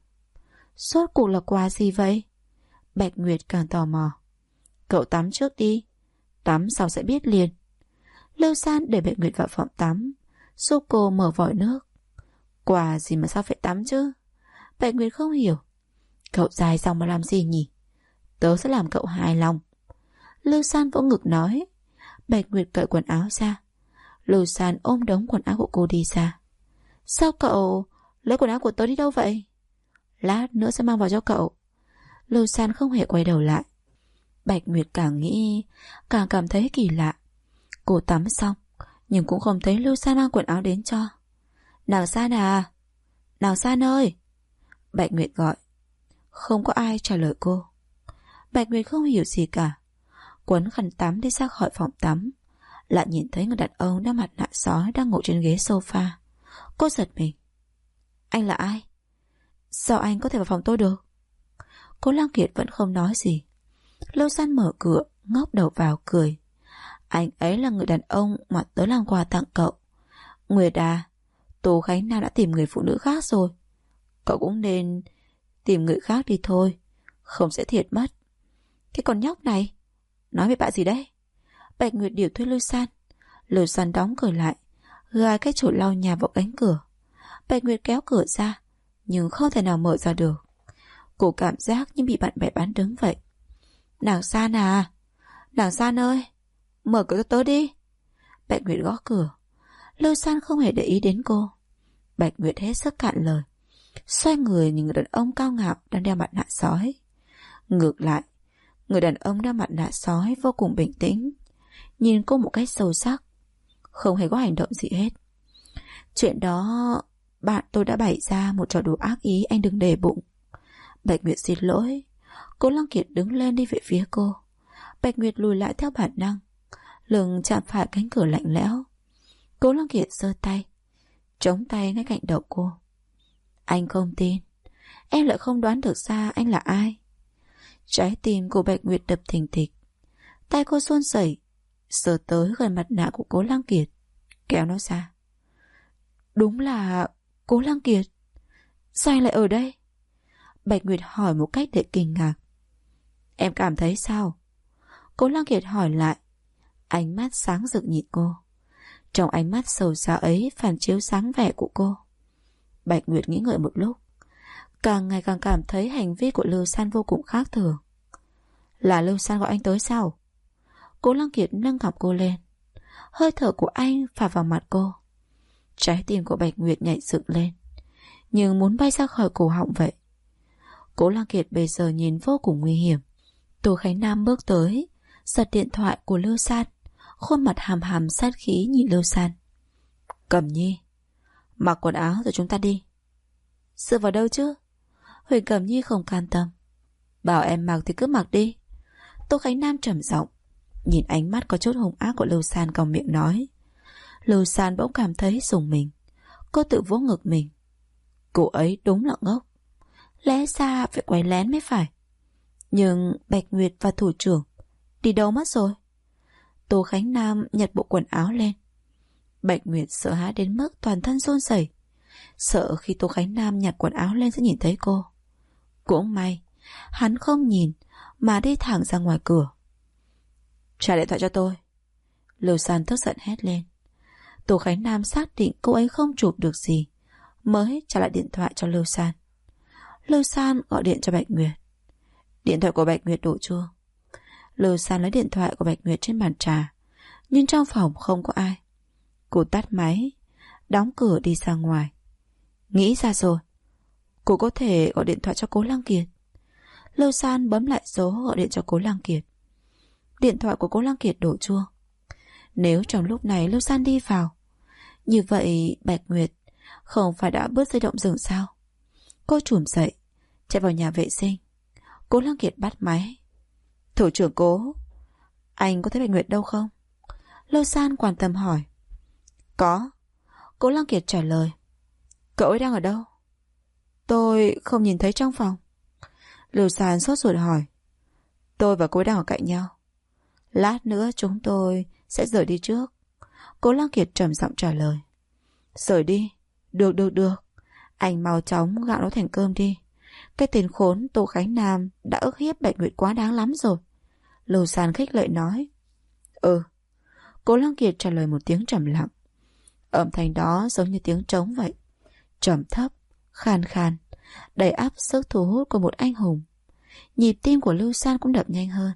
Rốt cuộc là quà gì vậy? Bạch Nguyệt càng tò mò. Cậu tắm trước đi, tắm xong sẽ biết liền. Lưu San để Bạch Nguyệt vào phòng tắm, giúp cô mở vòi nước. Quà gì mà sao phải tắm chứ? Bạch Nguyệt không hiểu. Cậu dài dòng mà làm gì nhỉ? Tớ sẽ làm cậu hài lòng. Lưu San vỗ ngực nói. Bạch Nguyệt cởi quần áo ra. Lưu San ôm đống quần áo của cô đi ra. Sao cậu lấy quần áo của tớ đi đâu vậy? Lát nữa sẽ mang vào cho cậu. Lưu San không hề quay đầu lại. Bạch Nguyệt càng nghĩ càng cảm thấy kỳ lạ. Cô tắm xong nhưng cũng không thấy Lưu San mang quần áo đến cho. Nàng San à? Nàng San ơi! Bạch Nguyệt gọi. Không có ai trả lời cô. Bạch Nguyệt không hiểu gì cả. Quấn khăn tắm đi ra khỏi phòng tắm, lại nhìn thấy người đàn ông đeo mặt nạ sói đang ngồi trên ghế sofa. Cô giật mình. Anh là ai? Sao anh có thể vào phòng tôi được? Cố Lăng Kiệt vẫn không nói gì. Lưu San mở cửa, ngóc đầu vào cười. Anh ấy là người đàn ông mà tớ làm quà tặng cậu. Nguyệt à, Tô Khánh Nam đã tìm người phụ nữ khác rồi. Cậu cũng nên tìm người khác đi thôi, không sẽ thiệt mất. Cái con nhóc này nói với bạn gì đấy? Bạch Nguyệt điều thuê Lưu San. Lưu San đóng cửa lại, gài cái chổi lau nhà vào cánh cửa. Bạch Nguyệt kéo cửa ra, nhưng không thể nào mở ra được. Cô cảm giác như bị bạn bè bán đứng vậy. Nàng San à? Nàng San ơi, mở cửa cho tớ đi. Bạch Nguyệt gõ cửa. Lưu San không hề để ý đến cô. Bạch Nguyệt hết sức cạn lời, xoay người nhìn người đàn ông cao ngạo đang đeo mặt nạ sói. Ngược lại, người đàn ông đeo mặt nạ sói vô cùng bình tĩnh, nhìn cô một cách sâu sắc, không hề có hành động gì hết. Chuyện đó, bạn tôi đã bày ra một trò đùa ác ý, anh đừng để bụng. Bạch Nguyệt xin lỗi. Cố Lăng Kiệt đứng lên đi về phía cô. Bạch Nguyệt lùi lại theo bản năng, lưng chạm phải cánh cửa lạnh lẽo. Cố Lăng Kiệt giơ tay, chống tay ngay cạnh đầu cô. Anh không tin, em lại không đoán được ra anh là ai. Trái tim của Bạch Nguyệt đập thình thịch. Tay cô run rẩy, sờ tới gần mặt nạ của Cố Lăng Kiệt, kéo nó ra. Đúng là Cố Lăng Kiệt. Sao anh lại ở đây? Bạch Nguyệt hỏi một cách để kinh ngạc. Em cảm thấy sao? Cố Lăng Kiệt hỏi lại. Ánh mắt sáng rực nhìn cô. Trong ánh mắt sâu xa ấy phản chiếu sáng vẻ của cô. Bạch Nguyệt nghĩ ngợi một lúc, càng ngày càng cảm thấy hành vi của Lưu San vô cùng khác thường. Là Lưu San gọi anh tới sao? Cố Lăng Kiệt nâng cằm cô lên. Hơi thở của anh phả vào mặt cô. Trái tim của Bạch Nguyệt nhảy dựng lên, nhưng muốn bay ra khỏi cổ họng vậy. Cố Lăng Kiệt bây giờ nhìn vô cùng nguy hiểm. Tô Khánh Nam bước tới, giật điện thoại của Lưu San, khuôn mặt hàm hàm sát khí nhìn Lưu San. Cẩm Nhi, mặc quần áo rồi chúng ta đi. Dựa vào đâu chứ? Huỳnh Cẩm Nhi không can tâm. Bảo em mặc thì cứ mặc đi. Tô Khánh Nam trầm giọng, nhìn ánh mắt có chút hung ác của Lưu San, cong miệng nói. Lưu San bỗng cảm thấy rùng mình. Cô tự vỗ ngực mình. Cô ấy đúng là ngốc. Lẽ ra phải quay lén mới phải. Nhưng Bạch Nguyệt và thủ trưởng đi đâu mất rồi? Tô Khánh Nam nhặt bộ quần áo lên. Bạch Nguyệt sợ hãi đến mức toàn thân run rẩy, sợ khi Tô Khánh Nam nhặt quần áo lên sẽ nhìn thấy cô. Cũng may hắn không nhìn mà đi thẳng ra ngoài cửa. Trả điện thoại cho tôi. Lưu San tức giận hét lên. Tô Khánh Nam xác định cô ấy không chụp được gì mới trả lại điện thoại cho Lưu San. Lưu San gọi điện cho Bạch Nguyệt. Điện thoại của Bạch Nguyệt đổ chuông. Lưu San lấy điện thoại của Bạch Nguyệt trên bàn trà, nhưng trong phòng không có ai. Cô tắt máy, đóng cửa đi ra ngoài. Nghĩ ra rồi, cô có thể gọi điện thoại cho Cố Lăng Kiệt. Lưu San bấm lại số gọi điện cho Cố Lăng Kiệt. Điện thoại của Cố Lăng Kiệt đổ chuông. Nếu trong lúc này Lưu San đi vào, như vậy Bạch Nguyệt không phải đã bớt dây động rừng sao? Cô trùm dậy, chạy vào nhà vệ sinh. Cố Lăng Kiệt bắt máy. Thủ trưởng Cố, anh có thấy Bạch Nguyệt đâu không? Lưu San quan tâm hỏi. Có. Cố Lăng Kiệt trả lời. Cậu ấy đang ở đâu? Tôi không nhìn thấy trong phòng. Lưu San sốt ruột hỏi. Tôi và cô ấy đang ở cạnh nhau. Lát nữa chúng tôi sẽ rời đi trước. Cố Lăng Kiệt trầm giọng trả lời. Rời đi? Được. Anh mau chóng gạo nó thành cơm đi. Cái tên khốn Tô Khánh Nam đã ức hiếp Bạch Nguyệt quá đáng lắm rồi. Lưu San khích lệ nói. Cố Lăng Kiệt trả lời một tiếng trầm lặng. Âm thanh đó giống như tiếng trống vậy, trầm thấp, khan khan, đầy áp sức thu hút của một anh hùng. Nhịp tim của Lưu San cũng đập nhanh hơn.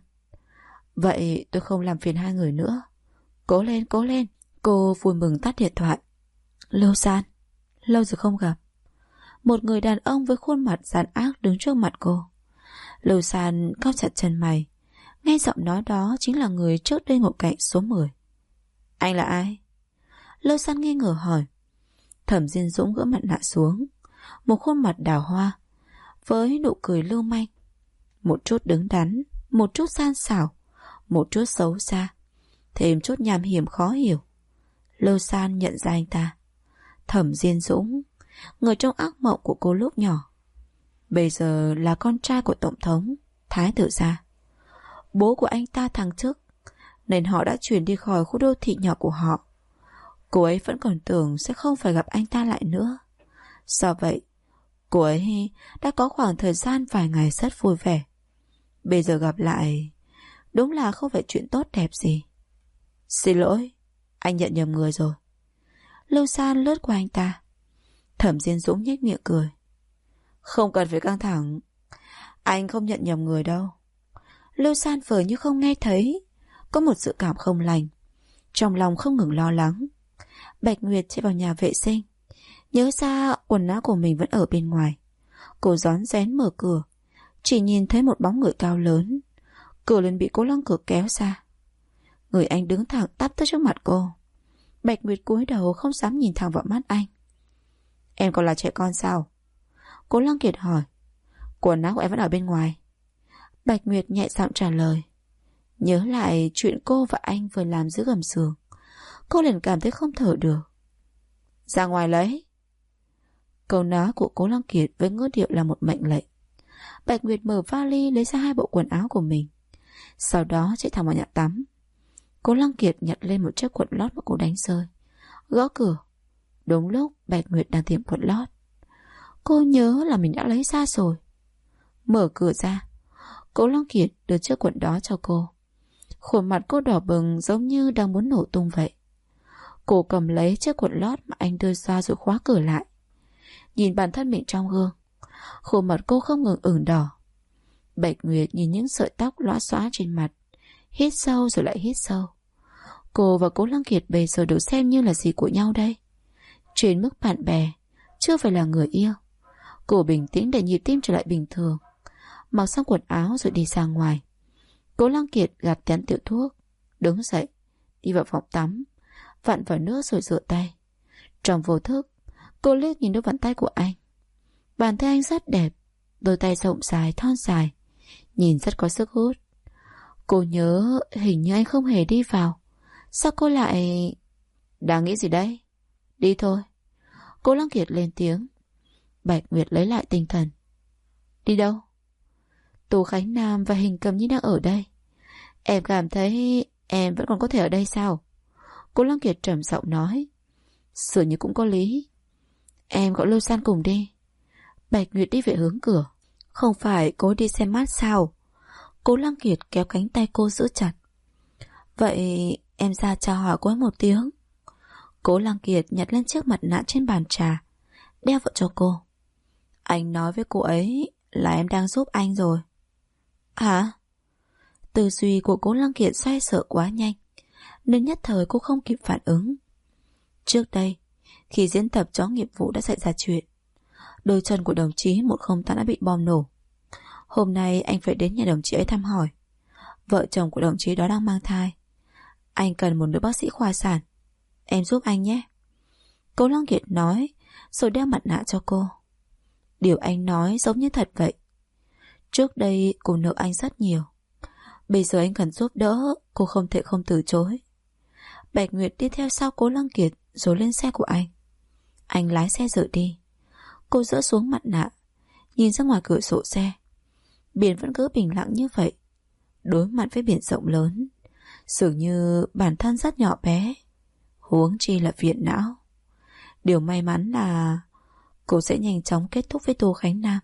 Vậy tôi không làm phiền hai người nữa. Cố lên. Cô vui mừng tắt điện thoại. Lưu San, lâu rồi không gặp. Một người đàn ông với khuôn mặt gian ác đứng trước mặt cô. Lưu San cau chặt chân mày. Nghe giọng nói đó chính là người trước đây ngồi cạnh số 10. Anh là ai? Lưu San nghi ngờ hỏi. Thẩm Diên Dũng gỡ mặt nạ xuống. Một khuôn mặt đào hoa, với nụ cười lưu manh. Một chút đứng đắn, một chút gian xảo, một chút xấu xa, thêm chút nham hiểm khó hiểu. Lưu San nhận ra anh ta. Thẩm Diên Dũng, người trong ác mộng của cô lúc nhỏ, bây giờ là con trai của Tổng thống Thái tử gia. Bố của anh ta thăng chức, nên họ đã chuyển đi khỏi khu đô thị nhỏ của họ. Cô ấy vẫn còn tưởng sẽ không phải gặp anh ta lại nữa. Do vậy, cô ấy đã có khoảng thời gian vài ngày rất vui vẻ. Bây giờ gặp lại, đúng là không phải chuyện tốt đẹp gì. Xin lỗi, anh nhận nhầm người rồi. Lưu San lướt qua anh ta. Thẩm Diên Dũng nhếch miệng cười. Không cần phải căng thẳng, anh không nhận nhầm người đâu. Lưu San vờ như không nghe thấy. Có một dự cảm không lành, trong lòng không ngừng lo lắng. Bạch Nguyệt chạy vào nhà vệ sinh, nhớ ra quần áo của mình vẫn ở bên ngoài. Cô rón rén mở cửa, chỉ nhìn thấy một bóng người cao lớn. Cửa liền bị Cố Lăng Kiệt kéo ra. Người anh đứng thẳng tắp tới trước mặt cô. Bạch Nguyệt cúi đầu không dám nhìn thẳng vào mắt anh. Em còn là trẻ con sao? Cố Lăng Kiệt hỏi. Quần áo của em vẫn ở bên ngoài. Bạch Nguyệt nhẹ giọng trả lời. Nhớ lại chuyện cô và anh vừa làm dưới gầm giường, cô liền cảm thấy không thở được. Ra ngoài lấy. Câu nói của Cố Lăng Kiệt với ngữ điệu là một mệnh lệnh. Bạch Nguyệt mở vali lấy ra 2 bộ quần áo của mình, sau đó chạy thẳng vào nhà tắm. Cố Lăng Kiệt nhặt lên một chiếc quần lót mà cô đánh rơi, gõ cửa. Đúng lúc Bạch Nguyệt đang tìm quần lót. Cô nhớ là mình đã lấy ra rồi. Mở cửa ra, Cố Lăng Kiệt đưa chiếc quần đó cho cô. Khuôn mặt cô đỏ bừng giống như đang muốn nổ tung vậy. Cô cầm lấy chiếc quần lót mà anh đưa ra rồi khóa cửa lại. Nhìn bản thân mình trong gương, khuôn mặt cô không ngừng ửng đỏ. Bạch Nguyệt nhìn những sợi tóc lóa xóa trên mặt, hít sâu rồi lại hít sâu. Cô và Cố Lăng Kiệt bây giờ được xem như là gì của nhau đây? Trên mức bạn bè, chưa phải là người yêu. Cô bình tĩnh để nhịp tim trở lại bình thường, mặc xong quần áo rồi đi ra ngoài. Cố Lăng Kiệt gạt tán tiểu thuốc, đứng dậy, đi vào phòng tắm, vặn vào nước rồi rửa tay. Trong vô thức, cô liếc nhìn đôi bàn tay của anh. Bàn tay anh rất đẹp, đôi tay rộng dài, thon dài, nhìn rất có sức hút. Cô nhớ hình như anh không hề đi vào. Sao cô lại... Đang nghĩ gì đấy? Đi thôi. Cố Lăng Kiệt lên tiếng. Bạch Nguyệt lấy lại tinh thần. Đi đâu? Tô Khánh Nam và Hình Cầm Nhi đang ở đây. Em cảm thấy em vẫn còn có thể ở đây sao? Cố Lăng Kiệt trầm giọng nói. Dường như cũng có lý. Em gọi Lưu San cùng đi. Bạch Nguyệt đi về hướng cửa. Không phải cô đi xem mát sao? Cố Lăng Kiệt kéo cánh tay cô giữ chặt. Vậy em ra chào hỏi cô ấy một tiếng. Cố Lăng Kiệt nhặt lên chiếc mặt nạ trên bàn trà, đeo vào cho cô. Anh nói với cô ấy là em đang giúp anh rồi. Hả? Tư duy của Cố Lăng Kiệt xoay sở quá nhanh, nên nhất thời cô không kịp phản ứng. Trước đây, khi diễn tập chó nghiệp vụ đã xảy ra chuyện, đôi chân của đồng chí 108 đã bị bom nổ. Hôm nay anh phải đến nhà đồng chí ấy thăm hỏi. Vợ chồng của đồng chí đó đang mang thai. Anh cần một nữ bác sĩ khoa sản. Em giúp anh nhé. Cố Lăng Kiệt nói, rồi đeo mặt nạ cho cô. Điều anh nói giống như thật vậy. Trước đây cô nợ anh rất nhiều. Bây giờ anh cần giúp đỡ, cô không thể không từ chối. Bạch Nguyệt đi theo sau Cố Lăng Kiệt rồi lên xe của anh. Anh lái xe rời đi. Cô dỡ xuống mặt nạ, nhìn ra ngoài cửa sổ xe. Biển vẫn cứ bình lặng như vậy. Đối mặt với biển rộng lớn, dường như bản thân rất nhỏ bé, huống chi là viện não. Điều may mắn là cô sẽ nhanh chóng kết thúc với Tô Khánh Nam.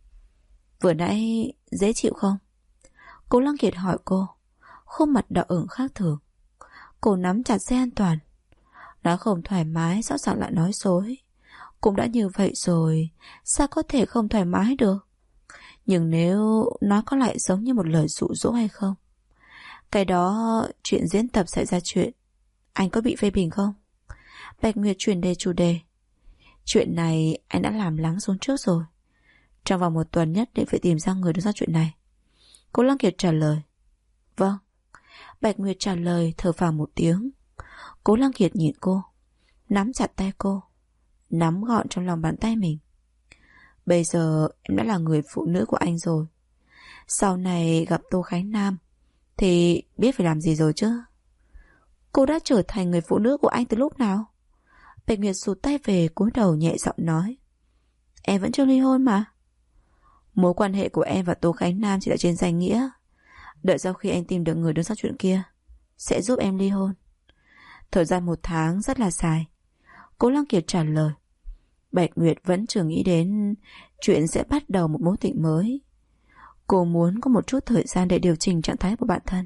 Vừa nãy dễ chịu không? Cố Lăng Kiệt hỏi cô, khuôn mặt đỏ ửng khác thường. Cô nắm chặt dây an toàn. Nó không thoải mái, rõ ràng lại nói dối. Cũng đã như vậy rồi, sao có thể không thoải mái được? Nhưng nếu nó có lại giống như một lời dụ dỗ hay không? Cái đó, chuyện diễn tập xảy ra chuyện, anh có bị phê bình không? Bạch Nguyệt chuyển đề chủ đề. Chuyện này anh đã làm lắng xuống trước rồi. Trong vòng 1 tuần nhất định phải tìm ra người đứng sau chuyện này. Cố Lăng Kiệt trả lời. Vâng. Bạch Nguyệt trả lời thở phào một tiếng. Cố Lăng Kiệt nhìn cô, nắm chặt tay cô, nắm gọn trong lòng bàn tay mình. Bây giờ em đã là người phụ nữ của anh rồi. Sau này gặp Tô Khánh Nam thì biết phải làm gì rồi chứ. Cô đã trở thành người phụ nữ của anh từ lúc nào? Bạch Nguyệt rụt tay về, cúi đầu nhẹ giọng nói. Em vẫn chưa ly hôn mà. Mối quan hệ của em và Tô Khánh Nam chỉ là trên danh nghĩa. Đợi sau khi anh tìm được người đứng sau chuyện kia, sẽ giúp em ly hôn. Thời gian 1 tháng rất là dài. Cố Lăng Kiệt trả lời. Bạch Nguyệt vẫn chưa nghĩ đến chuyện sẽ bắt đầu một mối tình mới. Cô muốn có một chút thời gian để điều chỉnh trạng thái của bản thân.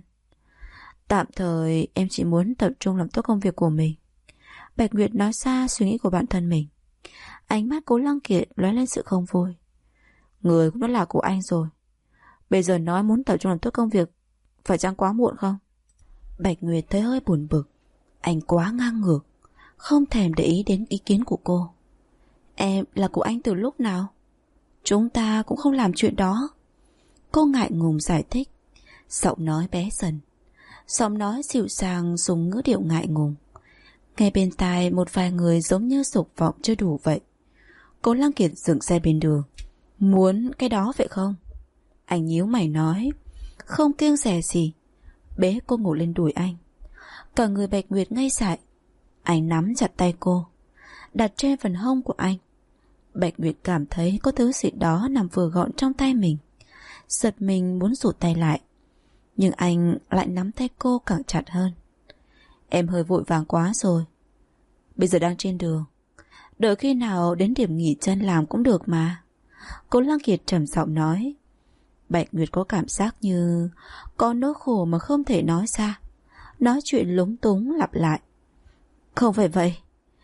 Tạm thời em chỉ muốn tập trung làm tốt công việc của mình. Bạch Nguyệt nói ra suy nghĩ của bản thân mình. Ánh mắt Cố Lăng Kiệt lóe lên sự không vui. Người cũng đã là của anh rồi. Bây giờ nói muốn tập trung làm tốt công việc, phải chăng quá muộn không? Bạch Nguyệt thấy hơi buồn bực. Anh quá ngang ngược, không thèm để ý đến ý kiến của cô. Em là của anh từ lúc nào? Chúng ta cũng không làm chuyện đó. Cô ngại ngùng giải thích. Giọng nói bé dần, giọng nói dịu dàng dùng ngữ điệu ngại ngùng. Nghe bên tai một vài người giống như dục vọng chưa đủ vậy. Cố Lăng Kiệt dừng xe bên đường. Muốn cái đó vậy không? Anh nhíu mày nói, không kiêng dè gì. Bế cô ngồi lên đùi anh. Cả người Bạch Nguyệt ngây dại. Anh nắm chặt tay cô, đặt trên phần hông của anh. Bạch Nguyệt cảm thấy có thứ gì đó nằm vừa gọn trong tay mình. Giật mình muốn rụt tay lại, nhưng anh lại nắm tay cô càng chặt hơn. Em hơi vội vàng quá rồi. Bây giờ đang trên đường, đợi khi nào đến điểm nghỉ chân làm cũng được mà. Cố Lăng Kiệt trầm giọng nói. Bạch Nguyệt có cảm giác như có nỗi khổ mà không thể nói ra. Nói chuyện lúng túng lặp lại. Không phải vậy,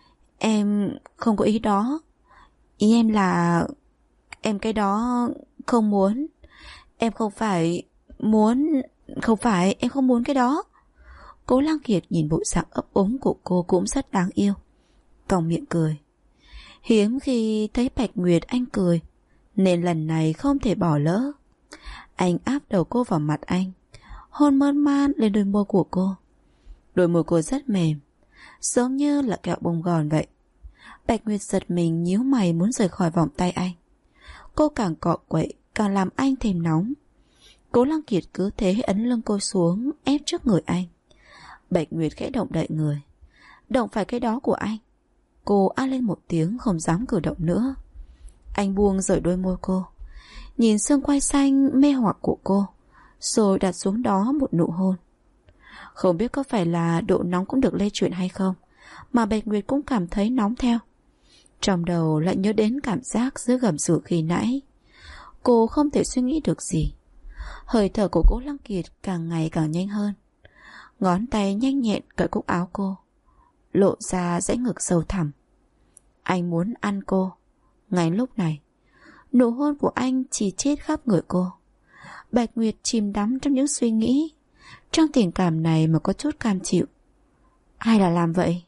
em không có ý đó. Ý em là em cái đó không muốn. Em không phải muốn. Không phải, em không muốn cái đó. Cố Lăng Kiệt nhìn bộ dạng ấp úng của cô cũng rất đáng yêu, cong miệng cười. Hiếm khi thấy Bạch Nguyệt anh cười, nên lần này không thể bỏ lỡ. Anh áp đầu cô vào mặt anh, hôn mơn man lên đôi môi của cô. Đôi môi cô rất mềm, giống như là kẹo bông gòn vậy. Bạch Nguyệt giật mình nhíu mày muốn rời khỏi vòng tay anh. Cô càng cọ quậy càng làm anh thêm nóng. Cố Lăng Kiệt cứ thế ấn lưng cô xuống, ép trước người anh. Bạch Nguyệt khẽ động đậy người. Động phải cái đó của anh. Cô a lên một tiếng không dám cử động nữa. Anh buông rời đôi môi cô, nhìn xương quai xanh mê hoặc của cô, rồi đặt xuống đó một nụ hôn. Không biết có phải là độ nóng cũng được lây truyền hay không, mà Bạch Nguyệt cũng cảm thấy nóng theo. Trong đầu lại nhớ đến cảm giác dưới gầm giường khi nãy. Cô không thể suy nghĩ được gì. Hơi thở của Cố Lăng Kiệt càng ngày càng nhanh hơn. Ngón tay nhanh nhẹn cởi cúc áo cô, lộ ra dãy ngực sâu thẳm. Anh muốn ăn cô. Ngay lúc này, nụ hôn của anh chỉ chết khắp người cô. Bạch Nguyệt chìm đắm trong những suy nghĩ. Trong tình cảm này mà có chút cam chịu. Hay là làm vậy?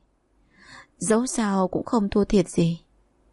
Dẫu sao cũng không thua thiệt gì.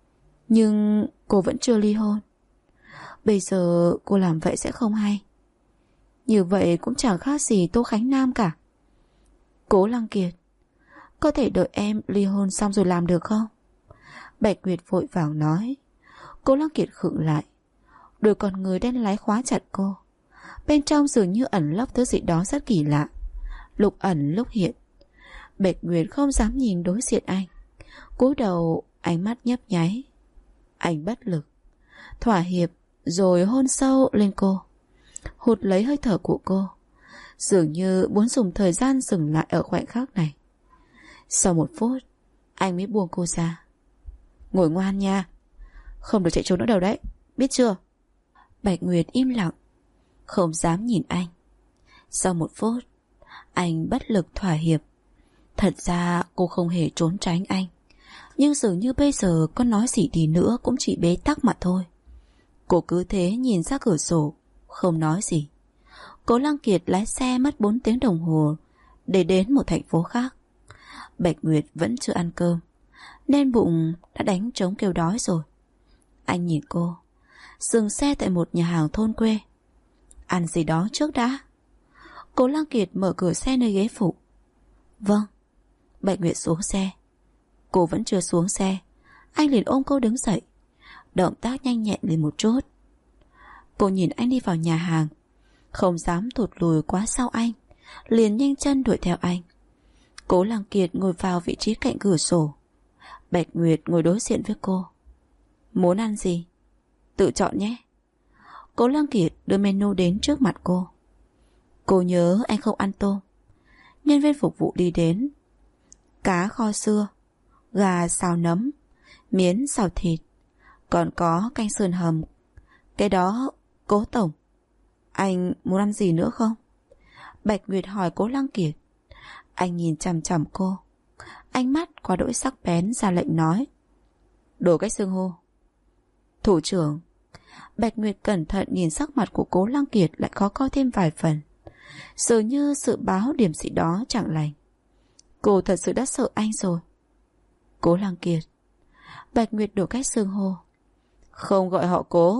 Nhưng cô vẫn chưa ly hôn. Bây giờ cô làm vậy sẽ không hay. Như vậy cũng chẳng khác gì Tô Khánh Nam cả. Cố Lăng Kiệt, có thể đợi em ly hôn xong rồi làm được không? Bạch Nguyệt vội vàng nói. Cố Lăng Kiệt khựng lại. Đôi con người đen láy khóa chặt cô. Bên trong dường như ẩn lấp thứ gì đó rất kỳ lạ, lúc ẩn lúc hiện. Bạch Nguyệt không dám nhìn đối diện anh. Cúi đầu, ánh mắt nhấp nháy. Anh bất lực thỏa hiệp rồi hôn sâu lên cô, hút lấy hơi thở của cô, dường như muốn dùng thời gian dừng lại ở khoảnh khắc này. Sau 1 phút, anh mới buông cô ra. Ngồi ngoan nha, không được chạy trốn nữa đâu đấy, biết chưa? Bạch Nguyệt im lặng, không dám nhìn anh. Sau 1 phút, anh bất lực thỏa hiệp. Thật ra cô không hề trốn tránh anh, nhưng dường như bây giờ có nói gì đi nữa cũng chỉ bế tắc mà thôi. Cô cứ thế nhìn ra cửa sổ, không nói gì. Cố Lăng Kiệt lái xe mất 4 tiếng đồng hồ để đến một thành phố khác. Bạch Nguyệt vẫn chưa ăn cơm, nên bụng đã đánh trống kêu đói rồi. Anh nhìn cô, dừng xe tại một nhà hàng thôn quê. Ăn gì đó trước đã. Cố Lăng Kiệt mở cửa xe nơi ghế phụ. Vâng. Bạch Nguyệt xuống xe. Cô vẫn chưa xuống xe, anh liền ôm cô đứng dậy, động tác nhanh nhẹn lên một chút. Cô nhìn anh đi vào nhà hàng, không dám thụt lùi quá sau anh, liền nhanh chân đuổi theo anh. Cố Lăng Kiệt ngồi vào vị trí cạnh cửa sổ. Bạch Nguyệt ngồi đối diện với cô. Muốn ăn gì? Tự chọn nhé. Cố Lăng Kiệt đưa menu đến trước mặt cô. Cô nhớ anh không ăn tôm. Nhân viên phục vụ đi đến. Cá kho sưa, gà xào nấm, miến xào thịt, còn có canh sườn hầm. Cái đó, Cố tổng, anh muốn ăn gì nữa không? Bạch Nguyệt hỏi Cố Lăng Kiệt. Anh nhìn chằm chằm cô, ánh mắt quá đỗi sắc bén, ra lệnh nói. Đổi cách xưng hô. Thủ trưởng. Bạch Nguyệt cẩn thận nhìn sắc mặt của Cố Lăng Kiệt lại khó coi thêm vài phần, dường như sự báo điểm gì đó chẳng lành. Cô thật sự đã sợ anh rồi. Cố Lăng Kiệt. Bạch Nguyệt đổi cách xưng hô. Không gọi họ Cố.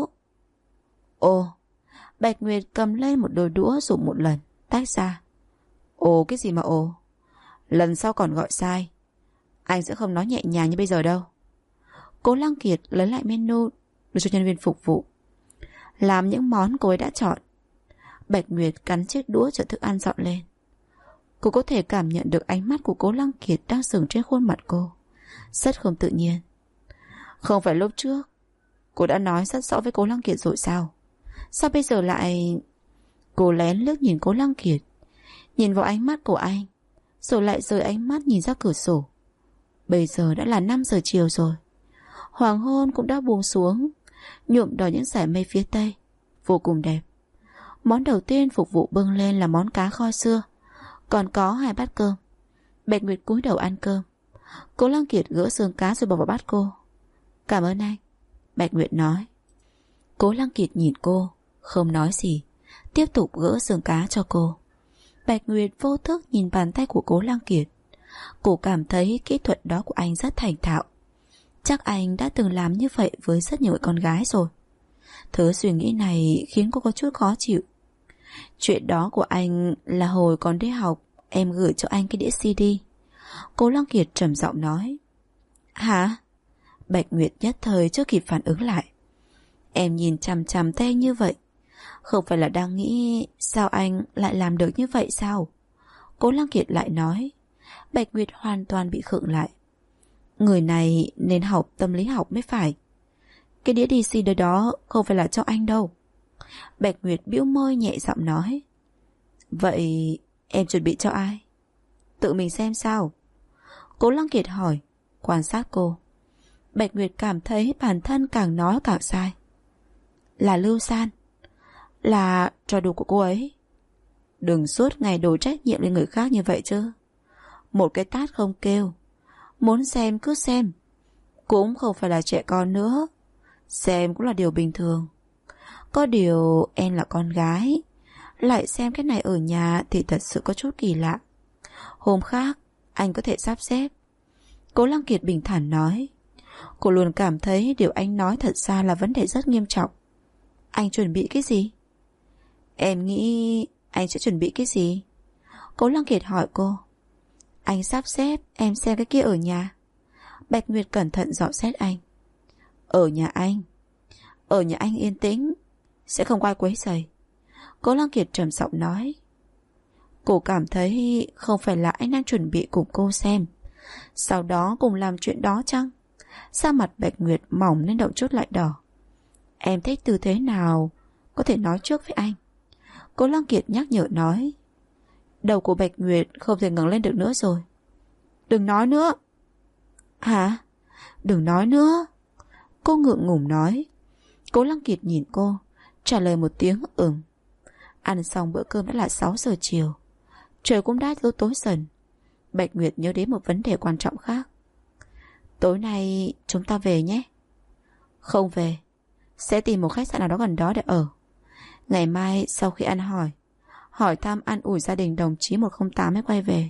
Ồ. Bạch Nguyệt cầm lên một đôi đũa dùng một lần, tách ra. Ồ, cái gì mà ồ? Lần sau còn gọi sai, anh sẽ không nói nhẹ nhàng như bây giờ đâu. Cố Lăng Kiệt lấy lại menu đưa cho nhân viên phục vụ, làm những món cô ấy đã chọn. Bạch Nguyệt cắn chiếc đũa chở thức ăn dọn lên. Cô có thể cảm nhận được ánh mắt của Cố Lăng Kiệt đang dừng trên khuôn mặt cô, rất không tự nhiên. Không phải lúc trước cô đã nói rất rõ với Cố Lăng Kiệt rồi sao? Sao bây giờ lại... Cô lén lướt nhìn Cố Lăng Kiệt, nhìn vào ánh mắt của anh, rồi lại rời ánh mắt nhìn ra cửa sổ. Bây giờ đã là 5 giờ chiều rồi. Hoàng hôn cũng đã buông xuống, nhuộm đỏ những dải mây phía tây, vô cùng đẹp. Món đầu tiên phục vụ bưng lên là món cá kho sưa, còn có 2 bát cơm. Bạch Nguyệt cúi đầu ăn cơm. Cố Lăng Kiệt gỡ xương cá rồi bỏ vào bát cô. Cảm ơn anh, Bạch Nguyệt nói. Cố Lăng Kiệt nhìn cô, không nói gì, tiếp tục gỡ xương cá cho cô. Bạch Nguyệt vô thức nhìn bàn tay của Cố Lăng Kiệt. Cô cảm thấy kỹ thuật đó của anh rất thành thạo. Chắc anh đã từng làm như vậy với rất nhiều con gái rồi. Thứ suy nghĩ này khiến cô có chút khó chịu. Chuyện đó của anh là hồi còn đi học em gửi cho anh cái đĩa CD. Cố Lăng Kiệt trầm giọng nói. Hả? Bạch Nguyệt nhất thời chưa kịp phản ứng lại. Em nhìn chằm chằm tay như vậy, không phải là đang nghĩ sao anh lại làm được như vậy sao? Cố Lăng Kiệt lại nói. Bạch Nguyệt hoàn toàn bị khựng lại. Người này nên học tâm lý học mới phải. Cái đĩa CD đó không phải là cho anh đâu. Bạch Nguyệt bĩu môi nhẹ giọng nói. Vậy em chuẩn bị cho ai? Tự mình xem sao? Cố Lăng Kiệt hỏi, quan sát cô. Bạch Nguyệt cảm thấy bản thân càng nói càng sai. Là Lưu San, là trò đùa của cô ấy. Đừng suốt ngày đổ trách nhiệm lên người khác như vậy chứ. Một cái tát không kêu, muốn xem cứ xem. Cũng không phải là trẻ con nữa, xem cũng là điều bình thường. Có điều em là con gái, lại xem cái này ở nhà thì thật sự có chút kỳ lạ. Hôm khác anh có thể sắp xếp. Cố Lăng Kiệt bình thản nói. Cô luôn cảm thấy điều anh nói thật ra là vấn đề rất nghiêm trọng. Anh chuẩn bị cái gì? Em nghĩ anh sẽ chuẩn bị cái gì? Cố Lăng Kiệt hỏi cô. Anh sắp xếp em xem cái kia ở nhà. Bạch Nguyệt cẩn thận dò xét anh. Ở nhà anh? Ở nhà anh yên tĩnh, sẽ không ai quấy rầy. Cố Lăng Kiệt trầm giọng nói. Cô cảm thấy không phải là anh đang chuẩn bị cùng cô xem, sau đó cùng làm chuyện đó chăng? Sao mặt Bạch Nguyệt mỏng lên đầu chút lại đỏ. Em thích tư thế nào có thể nói trước với anh. Cố Lăng Kiệt nhắc nhở nói. Đầu của Bạch Nguyệt không thể ngẩng lên được nữa rồi. Đừng nói nữa. Hả? Đừng nói nữa. Cô ngượng ngùng nói. Cố Lăng Kiệt nhìn cô, trả lời một tiếng Ăn xong bữa cơm đã là 6 giờ chiều. Trời cũng đã tối dần. Bạch Nguyệt nhớ đến một vấn đề quan trọng khác. Tối nay chúng ta về nhé. Không về, sẽ tìm một khách sạn nào đó gần đó để ở. Ngày mai sau khi ăn hỏi thăm an ủi gia đình đồng chí 108 mới quay về.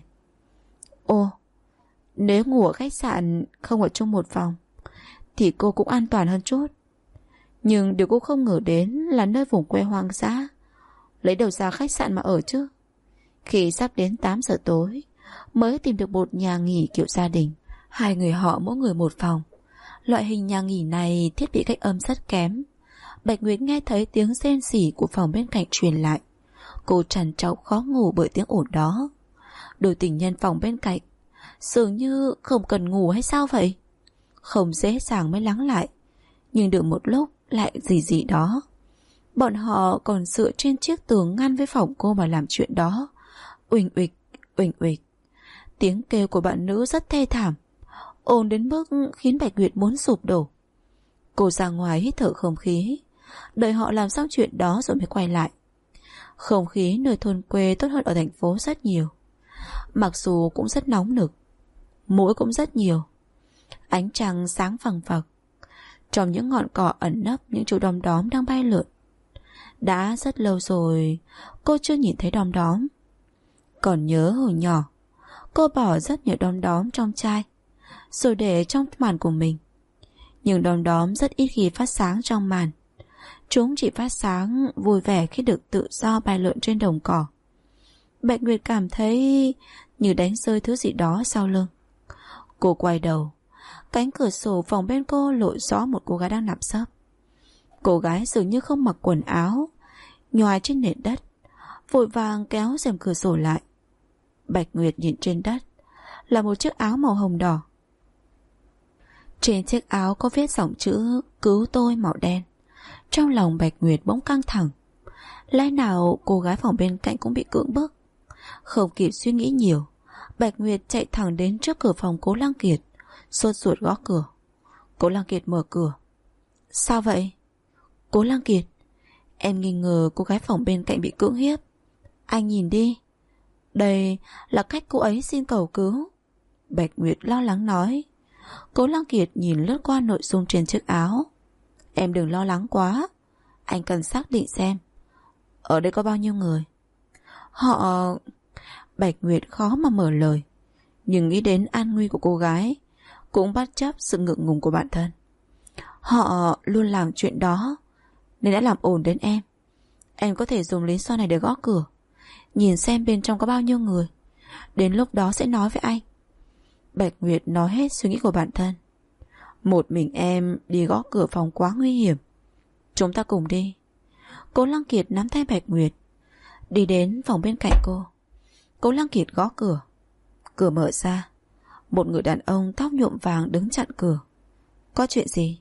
Ô, nếu ngủ ở khách sạn không ở chung một phòng thì cô cũng an toàn hơn chút. Nhưng điều cô không ngờ đến là nơi vùng quê hoang dã, lấy đầu ra khách sạn mà ở chứ. Khi sắp đến 8 giờ tối mới tìm được một nhà nghỉ kiểu gia đình. Hai người họ mỗi người một phòng. Loại hình nhà nghỉ này thiết bị cách âm rất kém. Bạch Nguyệt nghe thấy tiếng rên rỉ của phòng bên cạnh truyền lại. Cô trằn trọc khó ngủ bởi tiếng ồn đó. Đôi tình nhân phòng bên cạnh dường như không cần ngủ hay sao vậy? Không dễ dàng mới lắng lại, nhưng được một lúc lại gì đó. Bọn họ còn dựa trên chiếc tường ngăn với phòng cô mà làm chuyện đó. Uỳnh uịch, uỳnh uịch. Tiếng kêu của bạn nữ rất thê thảm, ồn đến mức khiến Bạch Nguyệt muốn sụp đổ. Cô ra ngoài hít thở không khí, đợi họ làm xong chuyện đó rồi mới quay lại. Không khí nơi thôn quê tốt hơn ở thành phố rất nhiều. Mặc dù cũng rất nóng nực, muỗi cũng rất nhiều. Ánh trăng sáng phẳng phặc. Trong những ngọn cỏ ẩn nấp những chú đom đóm đang bay lượn. Đã rất lâu rồi cô chưa nhìn thấy đom đóm. Còn nhớ hồi nhỏ, cô bỏ rất nhiều đom đóm trong chai rồi để trong màn của mình. Nhưng đom đóm rất ít khi phát sáng trong màn. Chúng chỉ phát sáng vui vẻ khi được tự do bay lượn trên đồng cỏ. Bạch Nguyệt cảm thấy như đánh rơi thứ gì đó sau lưng. Cô quay đầu. Cánh cửa sổ phòng bên cô lộ rõ một cô gái đang nằm sấp. Cô gái dường như không mặc quần áo, nhoài trên nền đất, vội vàng kéo rèm cửa sổ lại. Bạch Nguyệt nhìn trên đất là một chiếc áo màu hồng đỏ. Trên chiếc áo có viết dòng chữ cứu tôi màu đen. Trong lòng Bạch Nguyệt bỗng căng thẳng. Lẽ nào cô gái phòng bên cạnh cũng bị cưỡng bức? Không kịp suy nghĩ nhiều, Bạch Nguyệt chạy thẳng đến trước cửa phòng Cố Lăng Kiệt, sốt ruột gõ cửa. Cố Lăng Kiệt mở cửa. Sao vậy? Cố Lăng Kiệt, em nghi ngờ cô gái phòng bên cạnh bị cưỡng hiếp. Anh nhìn đi, đây là cách cô ấy xin cầu cứu. Bạch Nguyệt lo lắng nói. Cố Lăng Kiệt nhìn lướt qua nội dung trên chiếc áo. Em đừng lo lắng quá, anh cần xác định xem ở đây có bao nhiêu người. Họ... Bạch Nguyệt khó mà mở lời, nhưng nghĩ đến an nguy của cô gái, cũng bất chấp sự ngượng ngùng của bản thân. Họ luôn làm chuyện đó nên đã làm ồn đến em. Em có thể dùng lý do này để gõ cửa, nhìn xem bên trong có bao nhiêu người. Đến lúc đó sẽ nói với anh. Bạch Nguyệt nói hết suy nghĩ của bản thân. Một mình em đi gõ cửa phòng quá nguy hiểm. Chúng ta cùng đi. Cố Lăng Kiệt nắm tay Bạch Nguyệt, đi đến phòng bên cạnh cô. Cố Lăng Kiệt gõ cửa. Cửa mở ra. Một người đàn ông tóc nhuộm vàng đứng chặn cửa. Có chuyện gì?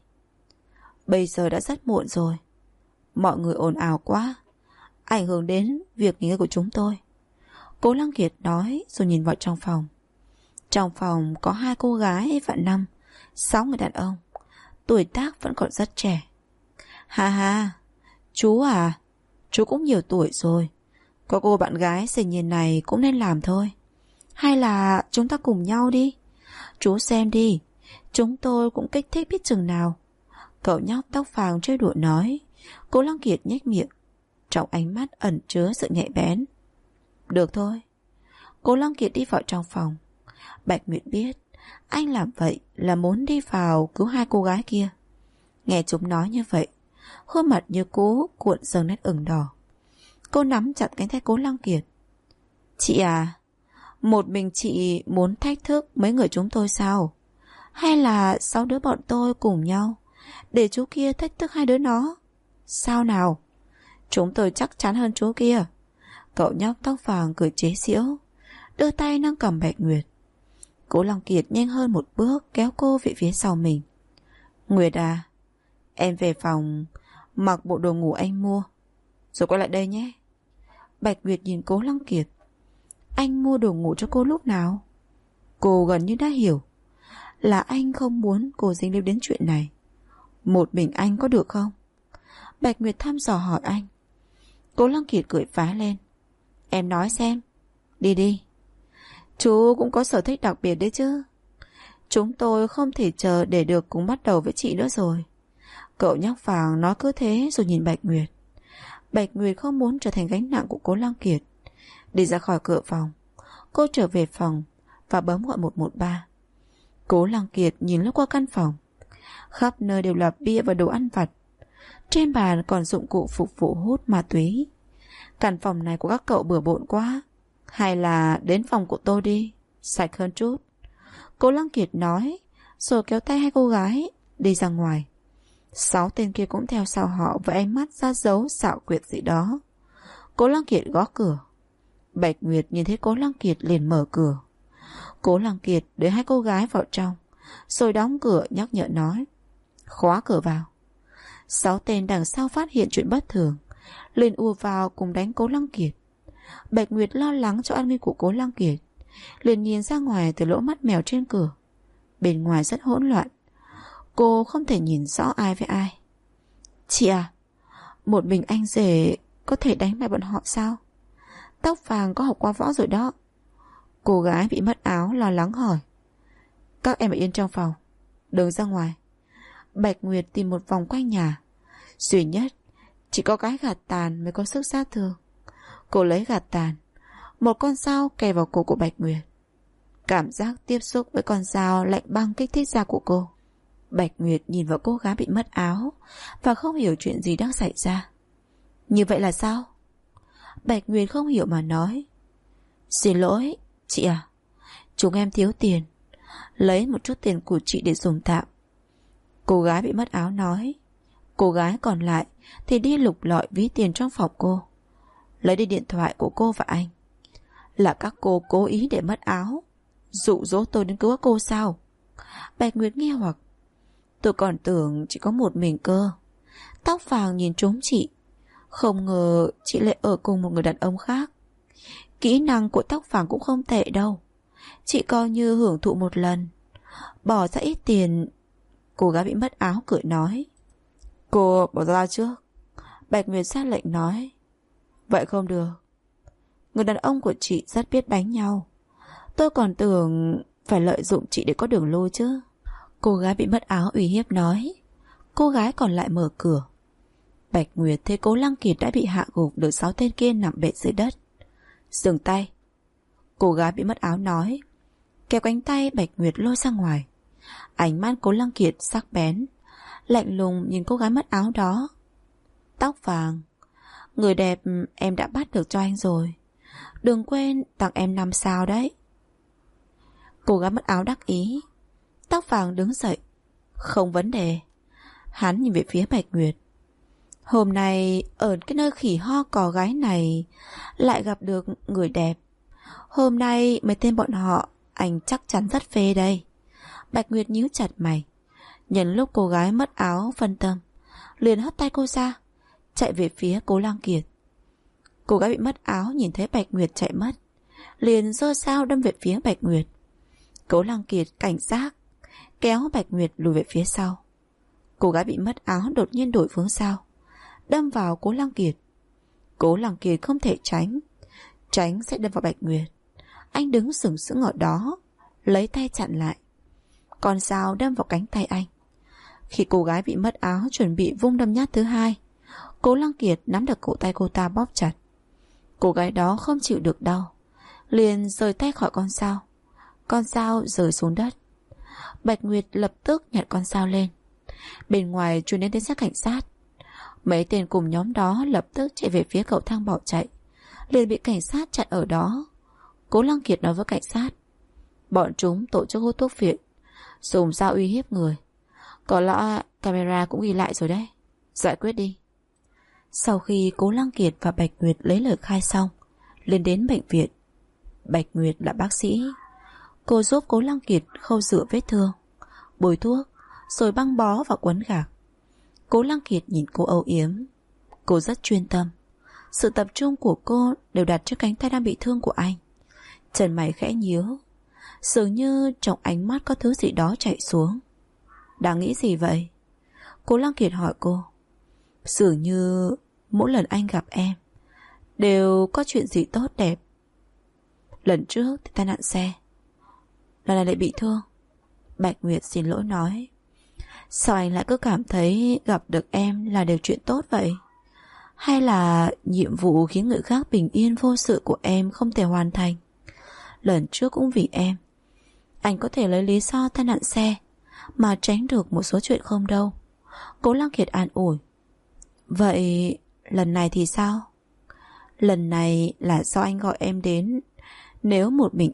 Bây giờ đã rất muộn rồi, mọi người ồn ào quá, ảnh hưởng đến việc nghỉ ngơi của chúng tôi. Cố Lăng Kiệt nói rồi nhìn vào trong phòng. Trong phòng có 2 cô gái và 5-6 người đàn ông. Tuổi tác vẫn còn rất trẻ. Ha ha, chú à, chú cũng nhiều tuổi rồi, có cô bạn gái xinh nhìn này cũng nên làm thôi. Hay là chúng ta cùng nhau đi. Chú xem đi, chúng tôi cũng kích thích biết chừng nào. Cậu nhóc tóc vàng chơi đùa nói. Cố Lăng Kiệt nhếch miệng, trong ánh mắt ẩn chứa sự nhạy bén. Được thôi. Cố Lăng Kiệt đi vào trong phòng. Bạch Nguyệt biết anh làm vậy là muốn đi vào cứu 2 cô gái kia. Nghe chúng nói như vậy, khuôn mặt như cũ cuộn dần nét ửng đỏ. Cô nắm chặt cánh tay Cố Lăng Kiệt. Chị à, Một mình chị muốn thách thức mấy người chúng tôi sao? Hay là 6 đứa bọn tôi cùng nhau để chú kia thách thức 2 đứa nó? Sao nào? Chúng tôi chắc chắn hơn chú kia. Cậu nhóc tóc vàng cười chế giễu, đưa tay nâng cầm Bạch Nguyệt. Cố Long Kiệt nhanh hơn một bước kéo cô về phía sau mình. Nguyệt à, em về phòng mặc bộ đồ ngủ anh mua, rồi quay lại đây nhé. Bạch Nguyệt nhìn Cố Long Kiệt. Anh mua đồ ngủ cho cô lúc nào? Cô gần như đã hiểu là anh không muốn cô dính líu đến chuyện này. Một mình anh có được không? Bạch Nguyệt thăm dò hỏi anh. Cố Long Kiệt cười phá lên. Em nói xem. Đi đi. Chú cũng có sở thích đặc biệt đấy chứ. Chúng tôi không thể chờ để được cùng bắt đầu với chị nữa rồi. Cậu nhóc vàng nói cứ thế rồi nhìn Bạch Nguyệt. Bạch Nguyệt không muốn trở thành gánh nặng của Cố Long Kiệt. Đi ra khỏi cửa phòng, cô trở về phòng và bấm gọi 113. Cố Long Kiệt nhìn lướt qua căn phòng. Khắp nơi đều là bia và đồ ăn vặt. Trên bàn còn dụng cụ phục vụ hút ma túy. Căn phòng này của các cậu bừa bộn quá. Hay là đến phòng của tôi đi, sạch hơn chút. Cố Long Kiệt nói, rồi kéo tay 2 cô gái đi ra ngoài. 6 tên kia cũng theo sau họ với ánh mắt ra dấu xạo quyệt gì đó. Cố Long Kiệt gõ cửa. Bạch Nguyệt nhìn thấy Cố Long Kiệt liền mở cửa. Cố Long Kiệt để 2 cô gái vào trong, rồi đóng cửa nhắc nhở nói, khóa cửa vào. 6 tên đằng sau phát hiện chuyện bất thường, liền ùa vào cùng đánh Cố Long Kiệt. Bạch Nguyệt lo lắng cho an nguy của Cố Long Kiệt, liền nhìn ra ngoài từ lỗ mắt mèo trên cửa. Bên ngoài rất hỗn loạn, cô không thể nhìn rõ ai với ai. Chị à, một mình anh rể có thể đánh bại bọn họ sao? Tóc vàng có học qua võ rồi đó. Cô gái bị mất áo lo lắng hỏi. Các em ở yên trong phòng, đừng ra ngoài. Bạch Nguyệt tìm một vòng quanh nhà. Duy nhất chỉ có cái gạt tàn mới có sức sát thương. Cô lấy gạt tàn, một con dao kề vào cổ của Bạch Nguyệt. Cảm giác tiếp xúc với con dao lạnh băng kích thích da của cô. Bạch Nguyệt nhìn vào cô gái bị mất áo và không hiểu chuyện gì đang xảy ra. Như vậy là sao? Bạch Nguyệt không hiểu mà nói. Xin lỗi, chị à, chúng em thiếu tiền, lấy một chút tiền của chị để dùng tạm. Cô gái bị mất áo nói. Cô gái còn lại thì đi lục lọi ví tiền trong phòng cô, lấy đi điện thoại của cô và anh. Là các cô cố ý để mất áo, dụ dỗ tôi đến cứu các cô sao? Bạch Nguyệt nghi hoặc. Tôi còn tưởng chỉ có một mình cơ. Tóc vàng nhìn trúng chị, không ngờ chị lại ở cùng một người đàn ông khác. Kỹ năng của tóc vàng cũng không tệ đâu, chị coi như hưởng thụ một lần, bỏ ra ít tiền. Cô gái bị mất áo cười nói. Cô bỏ ra trước. Bạch Nguyệt ra lệnh nói. Vậy không được. Người đàn ông của chị rất biết đánh nhau. Tôi còn tưởng phải lợi dụng chị để có đường lui chứ. Cô gái bị mất áo uy hiếp nói. Cô gái còn lại mở cửa. Bạch Nguyệt thấy Cố Lăng Kiệt đã bị hạ gục, được 6 tên kia nằm bệt dưới đất. Dừng tay. Cô gái bị mất áo nói. Kéo cánh tay Bạch Nguyệt lôi ra ngoài. Ánh mắt Cố Lăng Kiệt sắc bén, lạnh lùng nhìn cô gái mất áo đó. Tóc vàng, người đẹp em đã bắt được cho anh rồi, đừng quên tặng em 5 sao đấy. Cô gái mất áo đắc ý. Tóc vàng đứng dậy. Không vấn đề. Hắn nhìn về phía Bạch Nguyệt. Hôm nay ở cái nơi khỉ ho cò gái này lại gặp được người đẹp. Hôm nay mấy tên bọn họ anh chắc chắn rất phê đây. Bạch Nguyệt nhíu chặt mày. Nhân lúc cô gái mất áo phân tâm, liền hất tay cô ra, chạy về phía Cố Lăng Kiệt. Cô gái bị mất áo nhìn thấy Bạch Nguyệt chạy mất, liền giơ dao đâm về phía Bạch Nguyệt. Cố Lăng Kiệt cảnh giác, kéo Bạch Nguyệt lùi về phía sau. Cô gái bị mất áo đột nhiên đổi phương dao, đâm vào Cố Lăng Kiệt. Cố Lăng Kiệt không thể tránh, tránh sẽ đâm vào Bạch Nguyệt. Anh đứng sừng sững ở đó, lấy tay chặn lại. Con dao đâm vào cánh tay anh. Khi cô gái bị mất áo chuẩn bị vung đâm nhát thứ hai, Cố Lăng Kiệt nắm được cổ tay cô ta bóp chặt. Cô gái đó không chịu được đau, liền rời tay khỏi con dao. Con dao rơi xuống đất. Bạch Nguyệt lập tức nhặt con dao lên. Bên ngoài truyền đến tiếng xe cảnh sát. Mấy tên cùng nhóm đó lập tức chạy về phía cầu thang bỏ chạy, liền bị cảnh sát chặn ở đó. Cố Lăng Kiệt nói với cảnh sát. Bọn chúng tổ chức hút thuốc phiện, dùng dao uy hiếp người. Có lẽ camera cũng ghi lại rồi đấy. Giải quyết đi. Sau khi Cố Lăng Kiệt và Bạch Nguyệt lấy lời khai xong, lên đến bệnh viện. Bạch Nguyệt là bác sĩ. Cô giúp Cố Lăng Kiệt khâu rửa vết thương, bôi thuốc, rồi băng bó và quấn gạc. Cố Lăng Kiệt nhìn cô âu yếm. Cô rất chuyên tâm. Sự tập trung của cô đều đặt trên cánh tay đang bị thương của anh. Chân mày khẽ nhíu, dường như trong ánh mắt có thứ gì đó chạy xuống. Đang nghĩ gì vậy? Cố Lăng Kiệt hỏi cô. Dường như mỗi lần anh gặp em đều có chuyện gì tốt đẹp. Lần trước thì tai nạn xe, lần này lại bị thương. Bạch Nguyệt xin lỗi nói. Sao anh lại cứ cảm thấy gặp được em là đều chuyện tốt vậy? Hay là nhiệm vụ khiến người khác bình yên vô sự của em không thể hoàn thành? Lần trước cũng vì em, anh có thể lấy lý do tai nạn xe mà tránh được một số chuyện không đâu. Cố Lăng Kiệt an ủi. Vậy lần này thì sao? Lần này là do anh gọi em đến. Nếu một mình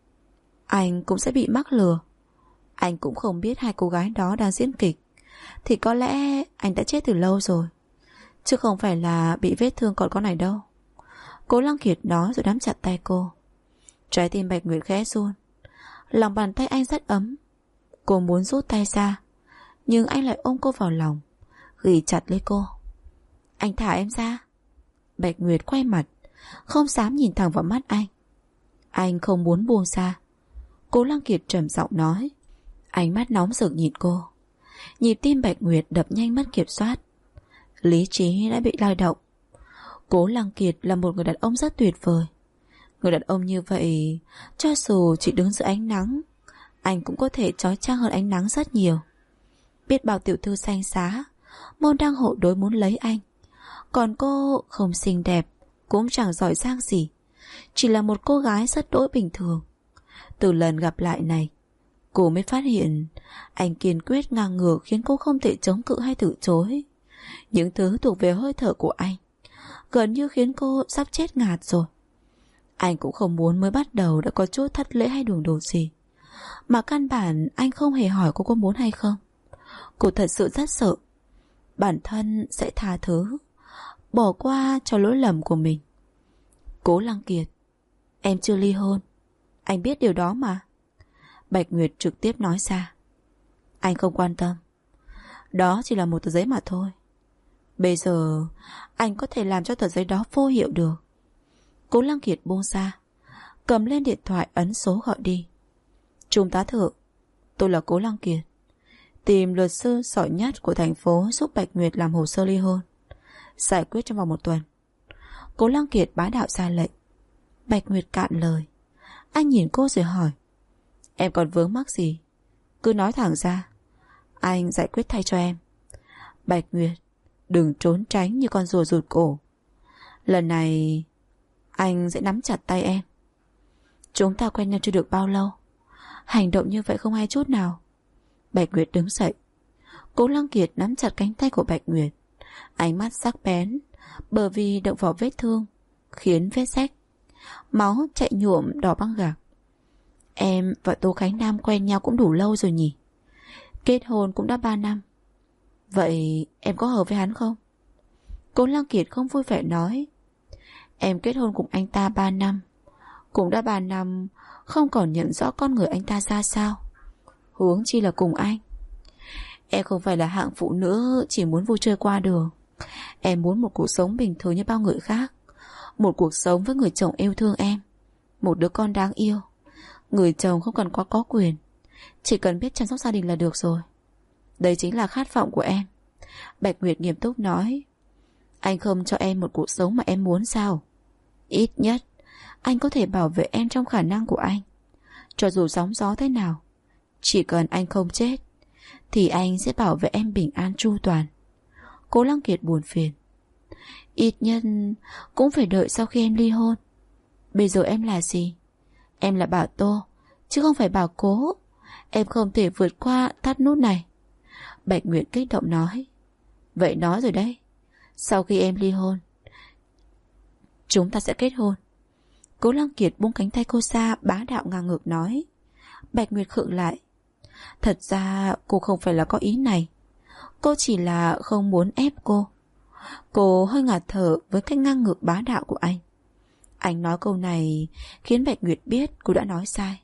anh cũng sẽ bị mắc lừa. Anh cũng không biết hai cô gái đó đang diễn kịch, thì có lẽ anh đã chết từ lâu rồi, chứ không phải là bị vết thương còn con này đâu. Cố Lăng Kiệt nói rồi nắm chặt tay cô. Trái tim Bạch Nguyệt khẽ run. Lòng bàn tay anh rất ấm. Cô muốn rút tay ra, nhưng anh lại ôm cô vào lòng, ghì chặt lấy cô. Anh thả em ra. Bạch Nguyệt quay mặt, không dám nhìn thẳng vào mắt anh. Anh không muốn buông ra. Cố Lăng Kiệt trầm giọng nói. Ánh mắt nóng rực nhìn cô. Nhịp tim Bạch Nguyệt đập nhanh mất kiểm soát. Lý trí đã bị lay động. Cố Lăng Kiệt là một người đàn ông rất tuyệt vời. Người đàn ông như vậy, cho dù chỉ đứng dưới ánh nắng, anh cũng có thể chói chang hơn ánh nắng rất nhiều. Biết bao tiểu thư xanh xá, môn đăng hộ đối muốn lấy anh. Còn cô không xinh đẹp, cũng chẳng giỏi giang gì, chỉ là một cô gái rất đỗi bình thường. Từ lần gặp lại này, cô mới phát hiện anh kiên quyết ngang ngược khiến cô không thể chống cự hay từ chối. Những thứ thuộc về hơi thở của anh gần như khiến cô sắp chết ngạt rồi. Anh cũng không muốn mới bắt đầu đã có chút thất lễ hay đường đột gì, mà căn bản anh không hề hỏi cô có muốn hay không. Cô thật sự rất sợ bản thân sẽ tha thứ, bỏ qua cho lỗi lầm của mình. Cố Lăng Kiệt, em chưa ly hôn, anh biết điều đó mà. Bạch Nguyệt trực tiếp nói ra. Anh không quan tâm, đó chỉ là một tờ giấy mà thôi. Bây giờ anh có thể làm cho tờ giấy đó vô hiệu được. Cố Lăng Kiệt buông ra, cầm lên điện thoại ấn số gọi đi. Trung tá thượng, tôi là Cố Lăng Kiệt, tìm luật sư giỏi nhất của thành phố giúp Bạch Nguyệt làm hồ sơ ly hôn, giải quyết trong vòng 1 tuần. Cố Lăng Kiệt bá đạo ra lệnh. Bạch Nguyệt cạn lời. Anh nhìn cô rồi hỏi. Em còn vướng mắc gì? Cứ nói thẳng ra, anh giải quyết thay cho em. Bạch Nguyệt, đừng trốn tránh như con rùa rụt cổ. Lần này anh sẽ nắm chặt tay em. Chúng ta quen nhau chưa được bao lâu, hành động như vậy không hay chút nào. Bạch Nguyệt đứng dậy. Cố Lăng Kiệt nắm chặt cánh tay của Bạch Nguyệt, ánh mắt sắc bén, bởi vì động vào vết thương khiến vết rách, máu chạy nhuộm đỏ băng gạc. Em và Tô Khánh Nam quen nhau cũng đủ lâu rồi nhỉ? Kết hôn cũng đã 3 năm. Vậy em có hợp với hắn không? Cố Lăng Kiệt không vui vẻ nói. Em kết hôn cùng anh ta 3 năm, cũng đã 3 năm không còn nhận rõ con người anh ta ra sao, huống chi là cùng anh. Em không phải là hạng phụ nữ chỉ muốn vui chơi qua đường. Em muốn một cuộc sống bình thường như bao người khác, một cuộc sống với người chồng yêu thương em, một đứa con đáng yêu. Người chồng không cần quá có quyền, chỉ cần biết chăm sóc gia đình là được rồi. Đây chính là khát vọng của em. Bạch Nguyệt nghiêm túc nói. Anh không cho em một cuộc sống mà em muốn sao? Ít nhất anh có thể bảo vệ em trong khả năng của anh. Cho dù sóng gió thế nào, chỉ cần anh không chết thì anh sẽ bảo vệ em bình an chu toàn. Cố Lăng Kiệt buồn phiền. Ít nhất cũng phải đợi sau khi em ly hôn. Bây giờ em là gì? Em là Bảo Tô, chứ không phải Bảo Cố. Em không thể vượt qua thắt nút này. Bạch Nguyệt kích động nói. Vậy nói rồi đấy, sau khi em ly hôn, chúng ta sẽ kết hôn. Cố Lăng Kiệt buông cánh tay cô ra, bá đạo ngang ngược nói. Bạch Nguyệt khựng lại. Thật ra cô không phải là có ý này. Cô chỉ là không muốn ép cô. Cô hơi ngạt thở với cách ngang ngược bá đạo của anh. Anh nói câu này khiến Bạch Nguyệt biết cô đã nói sai.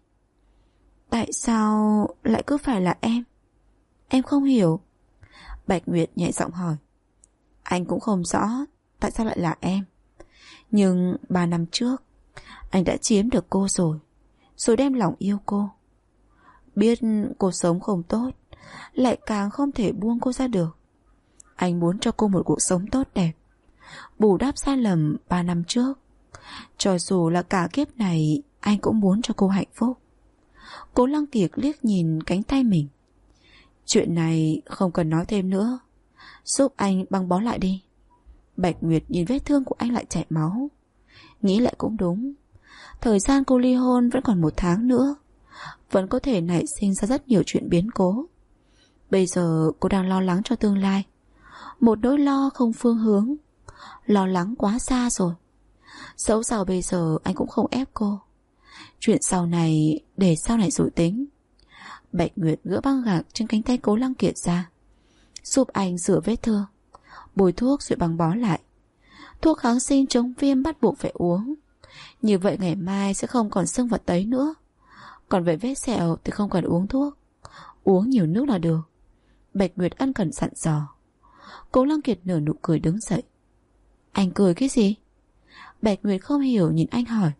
Tại sao lại cứ phải là em? Em không hiểu. Bạch Nguyệt nhẹ giọng hỏi. Anh cũng không rõ tại sao lại là em. Nhưng 3 năm trước anh đã chiếm được cô rồi đem lòng yêu cô. Biết cô sống không tốt, lại càng không thể buông cô ra được. Anh muốn cho cô một cuộc sống tốt đẹp, bù đắp sai lầm 3 năm trước. Cho dù là cả kiếp này, anh cũng muốn cho cô hạnh phúc. Cố Lăng Kiệt liếc nhìn cánh tay mình. Chuyện này không cần nói thêm nữa, giúp anh băng bó lại đi. Bạch Nguyệt nhìn vết thương của anh lại chảy máu. Nghĩ lại cũng đúng. Thời gian cô ly hôn vẫn còn 1 tháng nữa, vẫn có thể nảy sinh ra rất nhiều chuyện biến cố. Bây giờ cô đang lo lắng cho tương lai, một nỗi lo không phương hướng. Lo lắng quá xa rồi. Dẫu sao bây giờ anh cũng không ép cô. Chuyện sau này để sau này rồi tính. Bạch Nguyệt gỡ băng gạc trên cánh tay Cố Lăng Kiệt ra, giúp anh rửa vết thương, bôi thuốc rồi băng bó lại. Thuốc kháng sinh chống viêm bắt buộc phải uống. Như vậy ngày mai sẽ không còn sưng và tấy nữa. Còn về vết sẹo thì không cần uống thuốc, uống nhiều nước là được. Bạch Nguyệt ân cần dặn dò. Cố Lăng Kiệt nở nụ cười đứng dậy. Anh cười cái gì? Bạch Nguyệt không hiểu nhìn anh hỏi.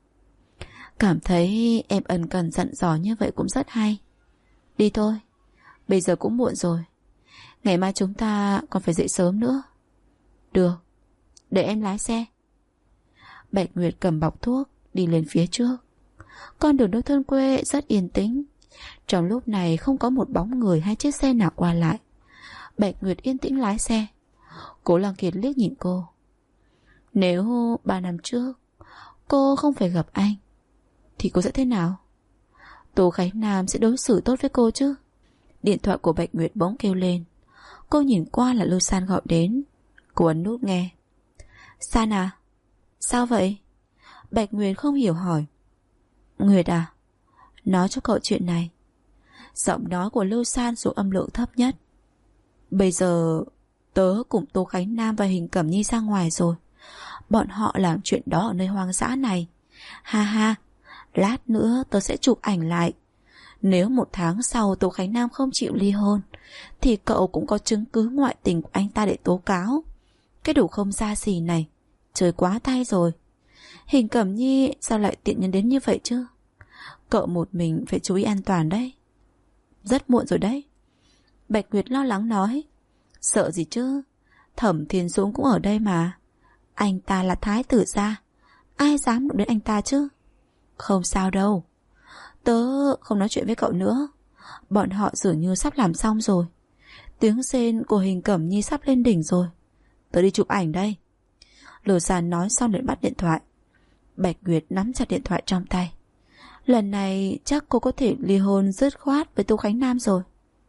Cảm thấy em ân cần dặn dò như vậy cũng rất hay. Đi thôi, bây giờ cũng muộn rồi. Ngày mai chúng ta còn phải dậy sớm nữa. Được, để em lái xe. Bạch Nguyệt cầm bọc thuốc đi lên phía trước. Con đường nông thôn quê rất yên tĩnh. Trong lúc này không có một bóng người hay chiếc xe nào qua lại. Bạch Nguyệt yên tĩnh lái xe. Cố Lăng Kiệt liếc nhìn cô. Nếu 3 năm trước cô không phải gặp anh thì cô sẽ thế nào? Tô Khánh Nam sẽ đối xử tốt với cô chứ? Điện thoại của Bạch Nguyệt bỗng kêu lên. Cô nhìn qua là Lưu San gọi đến. Cô ấn nút nghe. San à? Sao vậy? Bạch Nguyệt không hiểu hỏi. Nguyệt à, nói cho cậu chuyện này. Giọng nói của Lưu San xuống âm lượng thấp nhất. Bây giờ tớ cùng Tô Khánh Nam và Hình Cẩm Nhi ra ngoài rồi. Bọn họ làm chuyện đó ở nơi hoang dã này. Ha ha, lát nữa tớ sẽ chụp ảnh lại. Nếu 1 tháng sau Tô Khánh Nam không chịu ly hôn thì cậu cũng có chứng cứ ngoại tình của anh ta để tố cáo. Cái đủ không ra gì này, trời quá tay rồi. Hình Cẩm Nhi sao lại tiện nhân đến như vậy chứ? Cậu một mình phải chú ý an toàn đấy. Rất muộn rồi đấy. Bạch Nguyệt lo lắng nói. Sợ gì chứ, Thẩm Thiên Dũng cũng ở đây mà. Anh ta là thái tử gia, ai dám đụng đến anh ta chứ? Không sao đâu. Tớ không nói chuyện với cậu nữa. Bọn họ dường như sắp làm xong rồi. Tiếng rên của Hình Cẩm Nhi sắp lên đỉnh rồi. Tớ đi chụp ảnh đây. Lô San nói xong liền bắt điện thoại. Bạch Nguyệt nắm chặt điện thoại trong tay. Lần này chắc cô có thể ly hôn dứt khoát với Tô Khánh Nam rồi.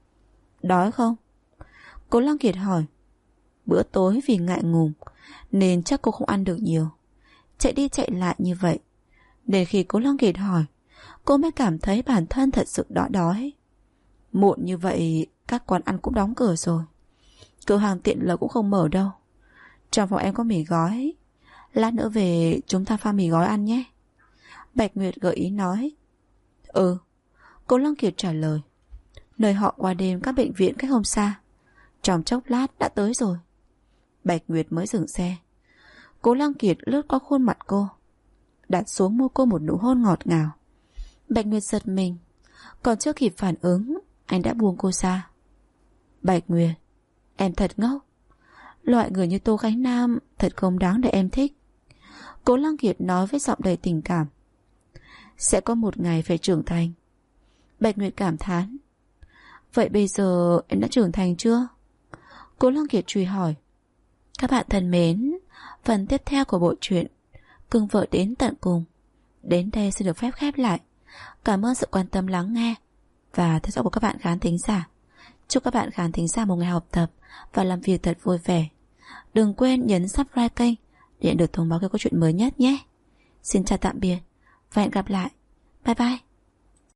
Đói không? Cố Lăng Kiệt hỏi. Bữa tối vì ngại ngùng nên chắc cô không ăn được nhiều. Chạy đi chạy lại như vậy, để khi Cố Lăng Kiệt hỏi, cô mới cảm thấy bản thân thật sự đói. Muộn như vậy các quán ăn cũng đóng cửa rồi. Cửa hàng tiện lợi cũng không mở đâu. Trong phòng em có mì gói, lát nữa về chúng ta pha mì gói ăn nhé. Bạch Nguyệt gợi ý nói. Ừ. Cố Lăng Kiệt trả lời. Nơi họ qua đêm các bệnh viện cách không xa. Trong chốc lát đã tới rồi. Bạch Nguyệt mới dừng xe. Cố Lăng Kiệt lướt qua khuôn mặt cô, đặt xuống môi cô một nụ hôn ngọt ngào. Bạch Nguyệt giật mình. Còn chưa kịp phản ứng, anh đã buông cô ra. Bạch Nguyệt, em thật ngốc. Loại người như Tô Khánh Nam thật không đáng để em thích. Cố Lăng Kiệt nói với giọng đầy tình cảm. Sẽ có một ngày phải trưởng thành. Bạch Nguyệt cảm thán. Vậy bây giờ em đã trưởng thành chưa? Cố Lăng Kiệt truy hỏi. Các bạn thân mến, phần tiếp theo của bộ truyện Cưng Vợ Đến Tận Cùng đến đây sẽ được phép khép lại. Cảm ơn sự quan tâm lắng nghe và theo dõi của các bạn khán thính giả. Chúc các bạn khán thính giả một ngày học tập và làm việc thật vui vẻ. Đừng quên nhấn subscribe kênh để nhận được thông báo khi có chuyện mới nhất nhé. Xin chào tạm biệt và hẹn gặp lại. Bye bye.